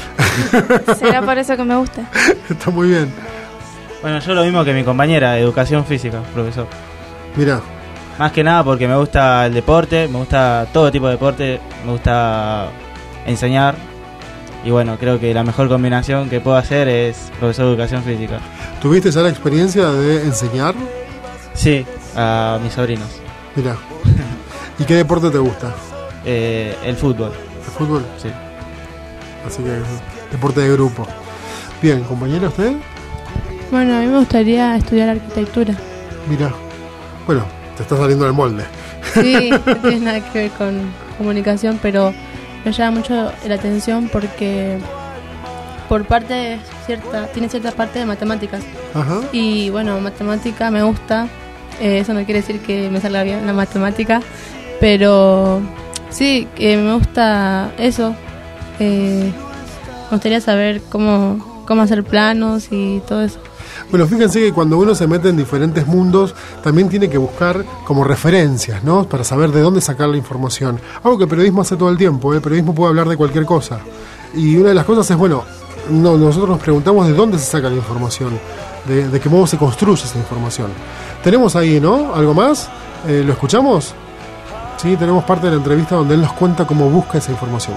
Será por eso que me gusta. Está muy bien. Bueno, yo lo mismo que mi compañera, educación física, profesor. Mirá. Más que nada porque me gusta el deporte, me gusta todo tipo de deporte, me gusta enseñar. Y bueno, creo que la mejor combinación que puedo hacer es profesor de educación física. ¿Tuviste ya la experiencia de enseñar? Sí, a mis sobrinos. Mirá. ¿Y qué deporte te gusta? Eh, el fútbol. ¿El fútbol? Sí. Así que deporte de grupo. Bien, compañera, ¿usted? Bueno, a mí me gustaría estudiar arquitectura. Mirá. Bueno, te está saliendo del molde. Sí, no tiene nada que ver con comunicación, pero me llama mucho la atención porque por parte cierta, tiene cierta parte de matemáticas. Ajá. Y bueno, matemática me gusta. Eh, eso no quiere decir que me salga bien la matemática, pero sí, que me gusta eso. Eh, me gustaría saber cómo, cómo hacer planos y todo eso. Bueno, fíjense que cuando uno se mete en diferentes mundos, también tiene que buscar como referencias, ¿no? Para saber de dónde sacar la información. Algo que el periodismo hace todo el tiempo, ¿eh? El periodismo puede hablar de cualquier cosa. Y una de las cosas es, bueno, no, nosotros nos preguntamos de dónde se saca la información, de, de qué modo se construye esa información. Tenemos ahí, ¿no? ¿Algo más? Eh, ¿Lo escuchamos? Sí, tenemos parte de la entrevista donde él nos cuenta cómo busca esa información.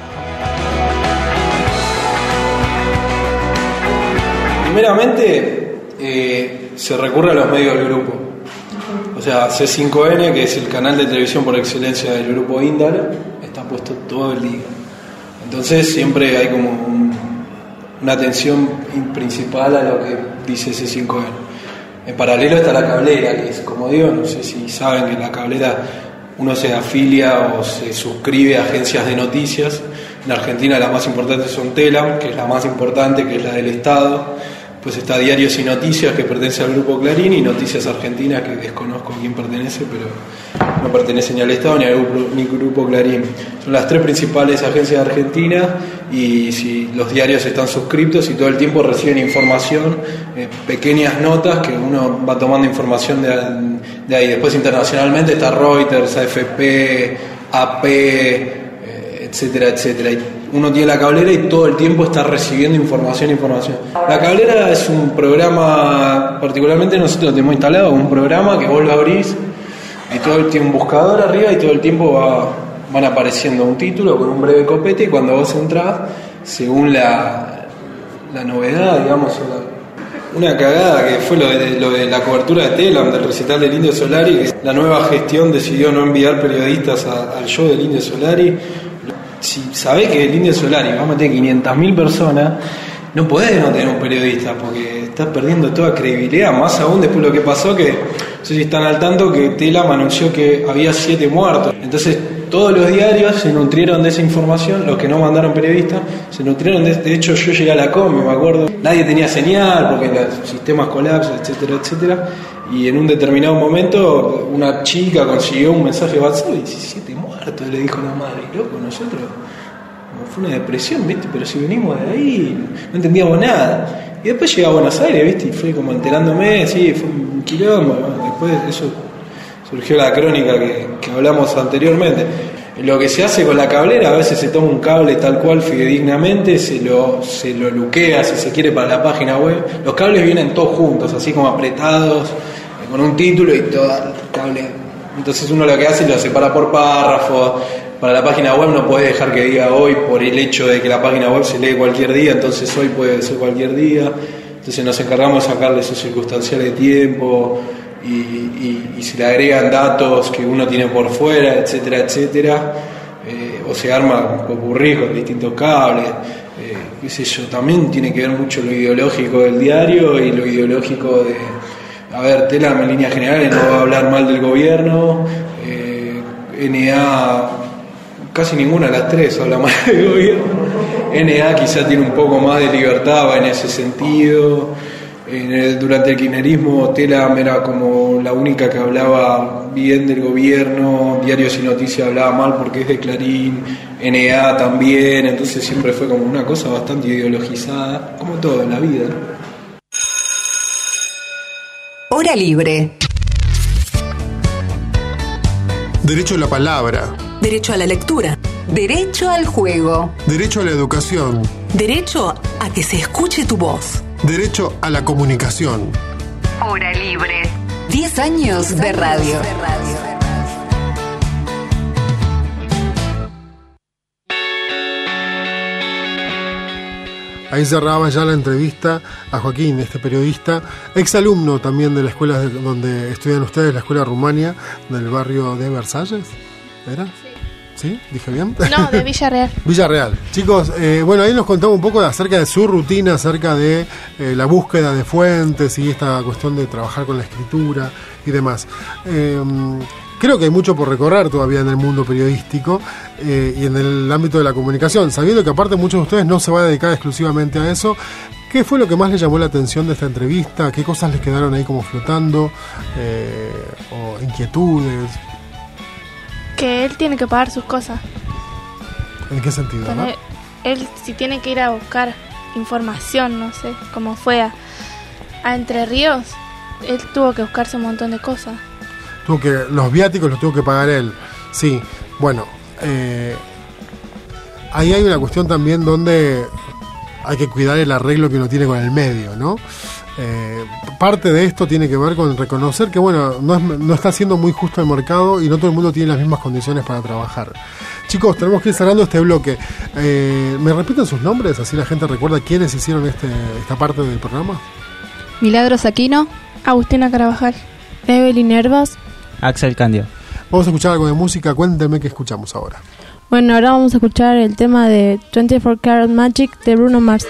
Primeramente, eh, se recurre a los medios del grupo. O sea, C cinco N, que es el canal de televisión por excelencia del grupo Índale, está puesto todo el día. Entonces siempre hay como un, una atención principal a lo que dice C cinco N. En paralelo está la cablera, que es, como digo, no sé si saben que en la cablera uno se afilia o se suscribe a agencias de noticias. En Argentina las más importantes son Telam, que es la más importante, que es la del Estado. Pues está Diarios y Noticias, que pertenece al Grupo Clarín, y Noticias Argentinas, que desconozco a quién pertenece, pero no pertenece ni al Estado ni al Grupo, ni Grupo Clarín. Son las tres principales agencias de Argentina, y si los diarios están suscriptos y todo el tiempo reciben información, eh, pequeñas notas que uno va tomando información de, de ahí. Después internacionalmente está Reuters, A F P, A P, eh, etcétera, etcétera. Y uno tiene la cablera y todo el tiempo está recibiendo información, información. La cablera es un programa, particularmente nosotros lo tenemos instalado, un programa que vos lo abrís y todo el tiempo un buscador arriba y todo el tiempo va, van apareciendo un título con un breve copete, y cuando vos entrás, según la, la novedad, digamos, la, una cagada que fue lo de, lo de la cobertura de Telam, del recital del Indio Solari, que la nueva gestión decidió no enviar periodistas a, al show del Indio Solari. Si sabés que el Indio Solari va a meter quinientas mil personas, no podés no tener un periodista, porque estás perdiendo toda credibilidad, más aún después de lo que pasó, que no sé si están al tanto que Telam anunció que había siete muertos. Entonces todos los diarios se nutrieron de esa información, los que no mandaron periodistas se nutrieron de, de hecho yo llegué a la combi, me acuerdo, nadie tenía señal porque los sistemas colapsan, etcétera, etcétera, y en un determinado momento una chica consiguió un mensaje de WhatsApp y diecisiete muertos, le dijo la madre, loco, nosotros fue una depresión, ¿viste? Pero si venimos de ahí no entendíamos nada. Y después llegué a Buenos Aires, ¿viste? Y fui como enterándome, sí, fue un quilombo. Bueno, después de eso surgió la crónica que, que hablamos anteriormente. Lo que se hace con la cablera, a veces se toma un cable tal cual fidedignamente, se lo, se lo luquea, si se quiere, para la página web. Los cables vienen todos juntos, así como apretados, con un título y todo el cable. Entonces uno lo que hace es lo separa por párrafo. Para la página web no podés dejar que diga hoy por el hecho de que la página web se lee cualquier día, entonces hoy puede ser cualquier día. Entonces nos encargamos de sacarle su circunstancial de tiempo y, y, y si le agregan datos que uno tiene por fuera, etcétera, etcétera. Eh, o se arma un popurrí con distintos cables. Eh, qué sé yo, también tiene que ver mucho lo ideológico del diario y lo ideológico de... A ver, Telam en líneas generales no va a hablar mal del gobierno, eh, N A... Casi ninguna de las tres habla mal del gobierno. N A quizá tiene un poco más de libertad, va en ese sentido. En el, durante el kirchnerismo, Telam era como la única que hablaba bien del gobierno. Diarios y Noticias hablaba mal porque es de Clarín. N A también. Entonces siempre fue como una cosa bastante ideologizada, como todo en la vida. Hora libre. Derecho a la palabra. Derecho a la lectura. Derecho al juego. Derecho a la educación. Derecho a que se escuche tu voz. Derecho a la comunicación. Hora libre. Diez años de radio. Ahí cerraba ya la entrevista a Joaquín, este periodista, exalumno también de la escuela de, donde estudian ustedes, la escuela Rumania, del barrio de Versalles, ¿era? ¿Sí? ¿Dije bien? No, de Villarreal. Villarreal. Chicos, eh, bueno, ahí nos contaba un poco acerca de su rutina, acerca de eh, la búsqueda de fuentes y esta cuestión de trabajar con la escritura y demás. Eh, Creo que hay mucho por recorrer todavía en el mundo periodístico eh, y en el ámbito de la comunicación, sabiendo que aparte muchos de ustedes no se van a dedicar exclusivamente a eso. ¿Qué fue lo que más les llamó la atención de esta entrevista? ¿Qué cosas les quedaron ahí como flotando? Eh, ¿O inquietudes? Que él tiene que pagar sus cosas. ¿En qué sentido? Tener, ¿no? Él si tiene que ir a buscar información, no sé, como fue a, a Entre Ríos, él tuvo que buscarse un montón de cosas. Tuvo que, los viáticos los tuvo que pagar él. Sí, bueno, eh, ahí hay una cuestión también donde hay que cuidar el arreglo que uno tiene con el medio, ¿no? Eh, parte de esto tiene que ver con reconocer que, bueno, no, es, no está siendo muy justo el mercado y no todo el mundo tiene las mismas condiciones para trabajar. Chicos, tenemos que ir cerrando este bloque. Eh, ¿Me repiten sus nombres? Así la gente recuerda quiénes hicieron este, esta parte del programa. Milagros Aquino. Agustina Carabajal. Evelyn Hervas. Axel Candio. Vamos a escuchar algo de música. Cuéntenme qué escuchamos ahora. Bueno, ahora vamos a escuchar el tema de veinticuatro Karat Magic de Bruno Mars.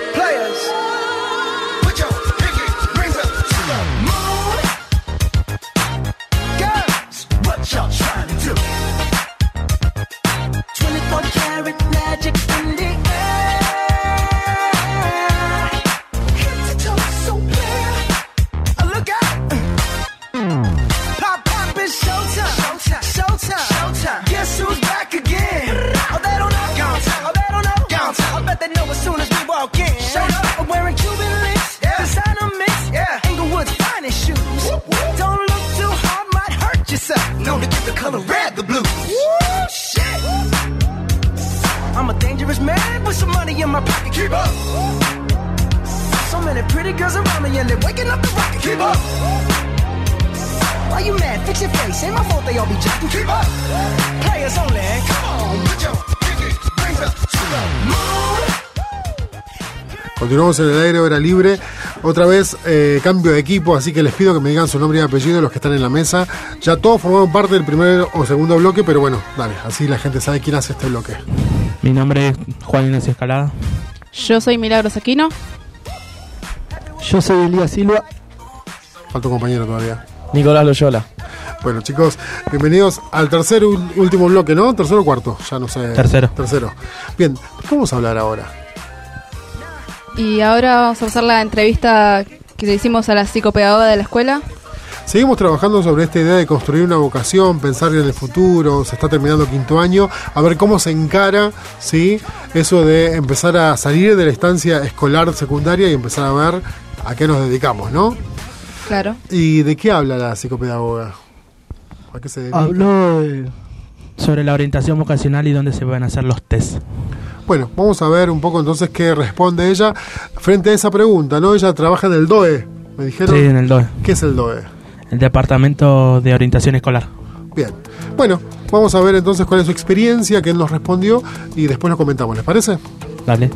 Known to give the color red the blues. Woo, shit. I'm a dangerous man with some money in my pocket. Keep up. So many pretty girls around me and they're waking up the rocket. Keep up. Why you mad? Fix your face. Ain't my fault they all be jacking. Keep up. Players only. Come on, put your pinky rings up to the moon. Continuamos en el aire, hora libre. Otra vez eh, cambio de equipo, así que les pido que me digan su nombre y apellido los que están en la mesa. Ya todos formaron parte del primer o segundo bloque, pero bueno, dale, así la gente sabe quién hace este bloque. Mi nombre es Juan Ignacio Escalada. Yo soy Milagros Aquino. Yo soy Elías Silva. Falta un compañero todavía. Nicolás Loyola. Bueno, chicos, bienvenidos al tercer último bloque, ¿no? ¿Tercero o cuarto? Ya no sé. Tercero. Tercero. Bien, ¿qué vamos a hablar ahora? Y ahora vamos a hacer la entrevista que le hicimos a la psicopedagoga de la escuela. Seguimos trabajando sobre esta idea de construir una vocación, pensar en el futuro, se está terminando quinto año, a ver cómo se encara, ¿sí? Eso de empezar a salir de la estancia escolar secundaria y empezar a ver a qué nos dedicamos, ¿no? Claro. ¿Y de qué habla la psicopedagoga? ¿A qué se dedica? Habló de, sobre la orientación vocacional y dónde se van a hacer los test. Bueno, vamos a ver un poco entonces qué responde ella frente a esa pregunta, ¿no? Ella trabaja en el D O E, me dijeron. Sí, en el D O E. ¿Qué es el D O E? El Departamento de Orientación Escolar. Bien. Bueno, vamos a ver entonces cuál es su experiencia, que él nos respondió y después lo comentamos, ¿les parece? Dale.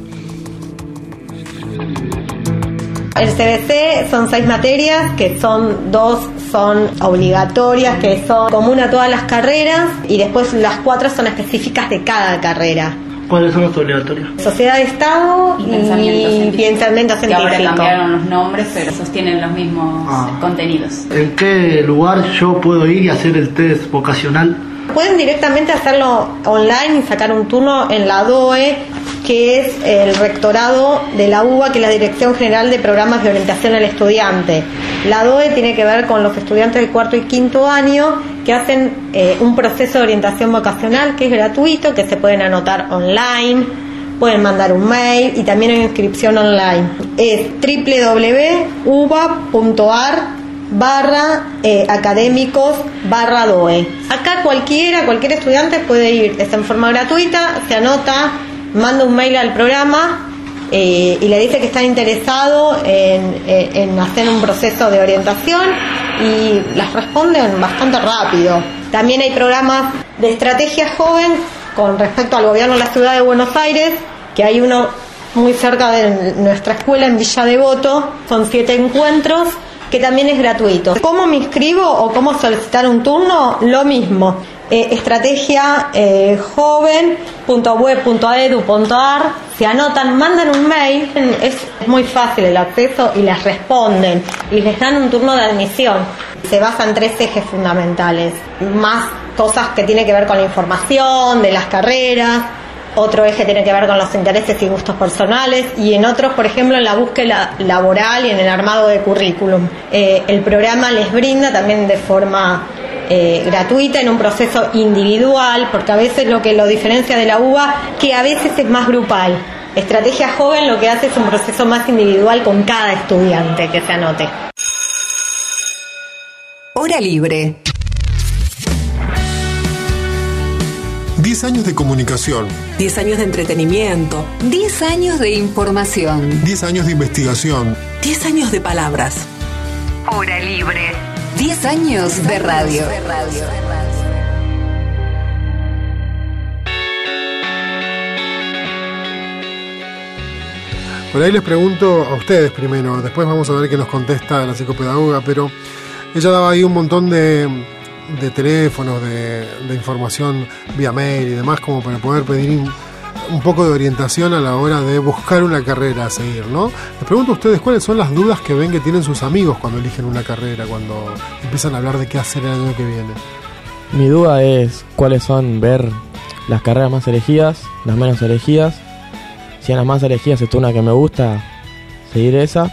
El C B C son seis materias, que son dos son obligatorias, que son común a todas las carreras, y después las cuatro son específicas de cada carrera. ¿Cuáles son las obligatorias? Sociedad de Estado y pensamiento científico. Pensamiento Que científico. ahora cambiaron los nombres, pero sostienen los mismos Ah. contenidos. ¿En qué lugar yo puedo ir y hacer el test vocacional? Pueden directamente hacerlo online y sacar un turno en la D O E, que es el rectorado de la U B A, que es la Dirección General de Programas de Orientación al Estudiante. La D O E tiene que ver con los estudiantes del cuarto y quinto año que hacen eh, un proceso de orientación vocacional que es gratuito, que se pueden anotar online, pueden mandar un mail y también hay inscripción online. Es doble u doble u doble u punto u b a punto a r barra eh, académicos barra D O E. Acá cualquiera, cualquier estudiante puede ir, está en forma gratuita, se anota, manda un mail al programa eh, y le dice que está interesado en, en, en hacer un proceso de orientación y las responden bastante rápido. También hay programas de estrategia joven con respecto al gobierno de la ciudad de Buenos Aires, que hay uno muy cerca de nuestra escuela en Villa Devoto, son siete encuentros, que también es gratuito. ¿Cómo me inscribo o cómo solicitar un turno? Lo mismo. Eh, estrategia eh, joven punto web punto e d u punto a r, se anotan, mandan un mail, es muy fácil el acceso y les responden y les dan un turno de admisión. Se basa en tres ejes fundamentales, más cosas que tienen que ver con la información de las carreras, otro eje tiene que ver con los intereses y gustos personales y en otros, por ejemplo, en la búsqueda laboral y en el armado de currículum. Eh, el programa les brinda también de forma eh, gratuita en un proceso individual, porque a veces lo que lo diferencia de la U B A, que a veces es más grupal. Estrategia Joven lo que hace es un proceso más individual con cada estudiante que se anote. Hora libre. diez años de comunicación. diez años de entretenimiento. diez años de información. diez años de investigación. diez años de palabras. Hora libre. diez años de radio. Por ahí les pregunto a ustedes primero, después vamos a ver qué nos contesta la psicopedagoga, pero ella daba ahí un montón de, de teléfonos, de, de información vía mail y demás, como para poder pedir un, un poco de orientación a la hora de buscar una carrera a seguir, ¿no? Les pregunto a ustedes cuáles son las dudas que ven que tienen sus amigos cuando eligen una carrera, cuando empiezan a hablar de qué hacer el año que viene. Mi duda es cuáles son, ver las carreras más elegidas, las menos elegidas. Si en las más elegidas está una que me gusta, seguir esa.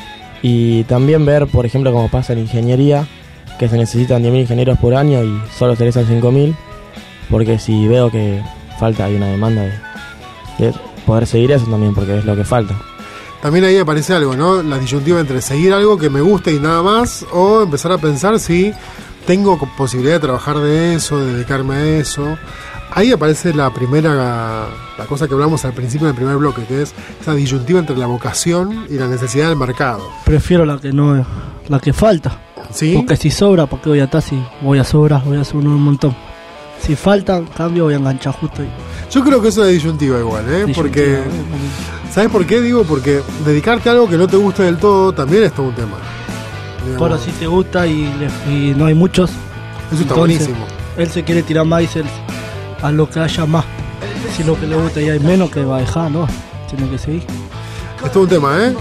Y también ver, por ejemplo, cómo pasa en ingeniería, que se necesitan diez mil ingenieros por año y solo se egresan cinco mil, porque si veo que falta, hay una demanda de, de poder seguir eso también, porque es lo que falta. También ahí aparece algo, ¿no? La disyuntiva entre seguir algo que me guste y nada más, o empezar a pensar si tengo posibilidad de trabajar de eso, de dedicarme a eso. Ahí aparece la primera, la cosa que hablamos al principio del primer bloque, que es esa disyuntiva entre la vocación y la necesidad del mercado. Prefiero la que no, la que falta. ¿Sí? Porque si sobra, ¿por qué voy a estar? Si voy a sobrar, voy a hacer un montón. Si falta, en cambio, voy a enganchar justo ahí. Yo creo que eso es disyuntiva igual, ¿eh? Disyuntiva, porque, ¿eh? ¿sabes por qué? Digo, porque dedicarte a algo que no te guste del todo también es todo un tema. Digamos. Pero si te gusta y, le, y no hay muchos, eso está buenísimo. Él se quiere tirar más y se, a lo que haya más. Si lo que le gusta y hay menos, que va a dejar, ¿no? Tiene que seguir. Es todo un tema, ¿eh?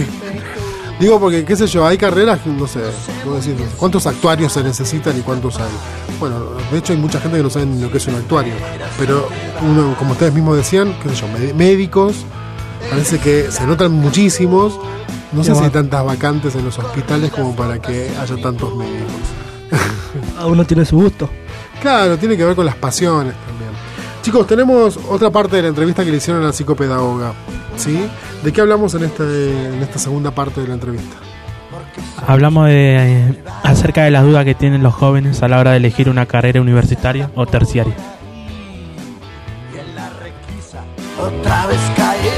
Digo porque, qué sé yo, hay carreras, no sé, no decir, cuántos actuarios se necesitan y cuántos hay. Bueno, de hecho hay mucha gente que no sabe lo que es un actuario, pero uno, como ustedes mismos decían, qué sé yo, médicos, parece que se notan muchísimos. No sé si hay tantas vacantes en los hospitales como para que haya tantos médicos. Cada uno tiene su gusto. Claro, tiene que ver con las pasiones también. Chicos, tenemos otra parte de la entrevista que le hicieron a la psicopedagoga, ¿sí? ¿De qué hablamos en, este, en esta segunda parte de la entrevista? Hablamos de, eh, acerca de las dudas que tienen los jóvenes a la hora de elegir una carrera universitaria o terciaria. otra vez caí.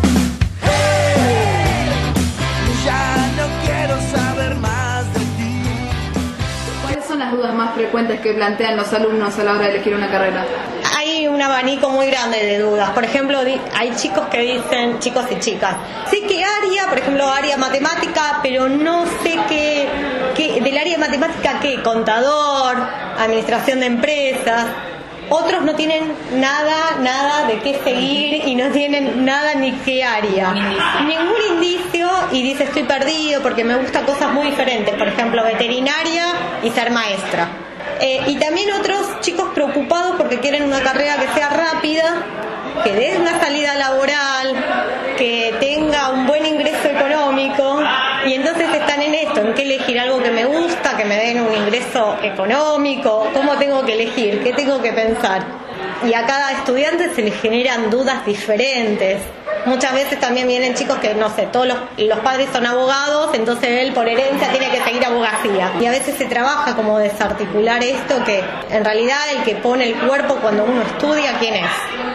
Hey, ya no quiero saber más de ti. ¿Cuáles son las dudas más frecuentes que plantean los alumnos a la hora de elegir una carrera? Hay un abanico muy grande de dudas. Por ejemplo, di- hay chicos que dicen, chicos y chicas, sé que área, por ejemplo, área matemática, pero no sé qué, qué del área matemática qué, contador, administración de empresas. Otros no tienen nada, nada de qué seguir y no tienen nada ni qué área. Ningún indicio y dice estoy perdido porque me gustan cosas muy diferentes. Por ejemplo, veterinaria y ser maestra. Eh, y también otros chicos preocupados porque quieren una carrera que sea rápida, que dé una salida laboral, que tenga un buen ingreso económico, y entonces están en esto, en qué elegir, algo que me gusta, que me den un ingreso económico, cómo tengo que elegir, qué tengo que pensar. Y a cada estudiante se le generan dudas diferentes. Muchas veces también vienen chicos que, no sé, todos los, los padres son abogados, entonces él por herencia tiene que seguir abogacía. Y a veces se trabaja como desarticular esto, que en realidad el que pone el cuerpo cuando uno estudia, ¿quién es?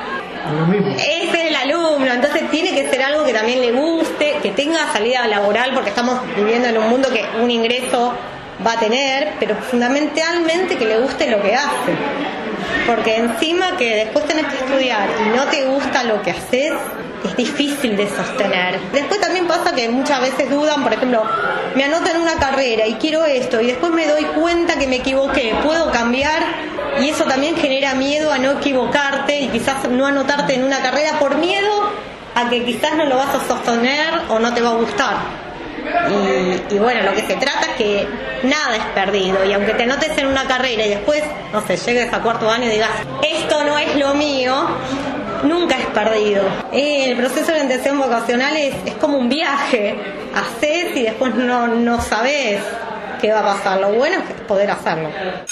Es el alumno, entonces tiene que ser algo que también le guste, que tenga salida laboral, porque estamos viviendo en un mundo que un ingreso va a tener, pero fundamentalmente que le guste lo que hace. Porque encima que después tenés que estudiar y no te gusta lo que haces, es difícil de sostener. Después también pasa que muchas veces dudan, por ejemplo, me anoto en una carrera y quiero esto y después me doy cuenta que me equivoqué, puedo cambiar, y eso también genera miedo a no equivocarte y quizás no anotarte en una carrera por miedo a que quizás no lo vas a sostener o no te va a gustar. Y, y bueno, lo que se trata es que nada es perdido, y aunque te anotes en una carrera y después, no sé, llegues a cuarto año y digas esto no es lo mío, nunca es perdido. El proceso de orientación vocacional es, es como un viaje, haces y después no, no sabes qué va a pasar. Lo bueno es poder hacerlo.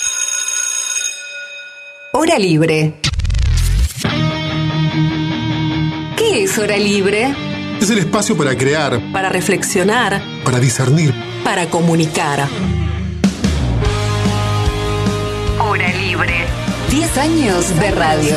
Hora libre. ¿Qué es hora libre? Es el espacio para crear, Para reflexionar, para discernir. para comunicar. Hora libre. diez años de radio.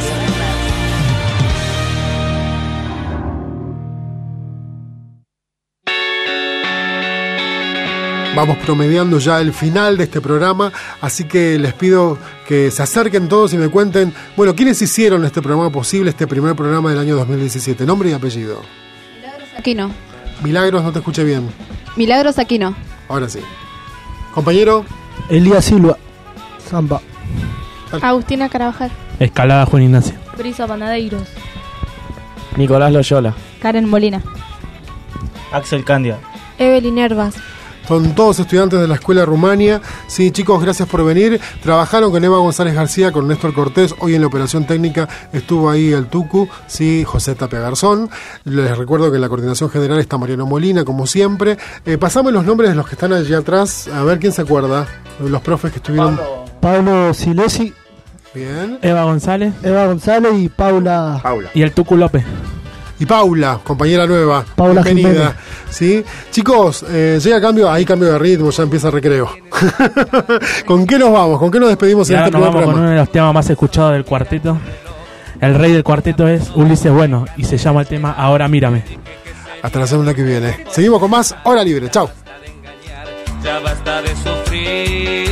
Vamos promediando ya el final de este programa, así que les pido que se acerquen todos y me cuenten, bueno, ¿quiénes hicieron este programa posible, este primer programa del año dos mil diecisiete? Nombre y apellido. Aquino. Milagros, no te escuché bien. Milagros Aquino. Ahora sí. Compañero. Elías Silva. Zamba. Agustina Carabajal. Escalada Juan Ignacio. Brisa Panadeiros. Nicolás Loyola. Karen Molina. Axel Candia. Evelyn Hervas. Son todos estudiantes de la Escuela Rumania. Sí, chicos, gracias por venir. Trabajaron con Eva González García, con Néstor Cortés. Hoy en la operación técnica estuvo ahí el Tucu, sí, José Tapia Garzón. Les recuerdo que en la coordinación general está Mariano Molina, como siempre. Eh, pasame los nombres de los que están allí atrás. A ver quién se acuerda. Los profes que estuvieron. Pablo, Pablo Silesi. Bien. Eva González. Eva González y Paula. Paula. Y el Tucu López. Y Paula, compañera nueva. Paula bienvenida. ¿Sí? Chicos, eh, llega cambio, ahí cambio de ritmo, ya empieza el recreo. ¿Con qué nos vamos? ¿Con qué nos despedimos Y en ahora este nos primer vamos con programa? uno de los temas más escuchados del cuarteto. El rey del cuarteto es Ulises Bueno y se llama el tema Ahora Mírame. Hasta la semana que viene. Seguimos con más Hora Libre. Chao. Ya basta de sufrir.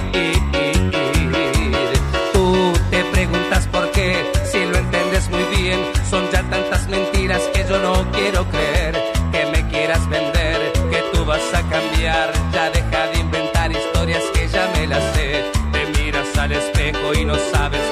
Tú te preguntas por qué, si lo entiendes muy bien. Son ya tantas mentiras que yo no quiero creer. Que me quieras vender, que tú vas a cambiar. Ya deja de inventar historias que ya me las sé. Te miras al espejo y no sabes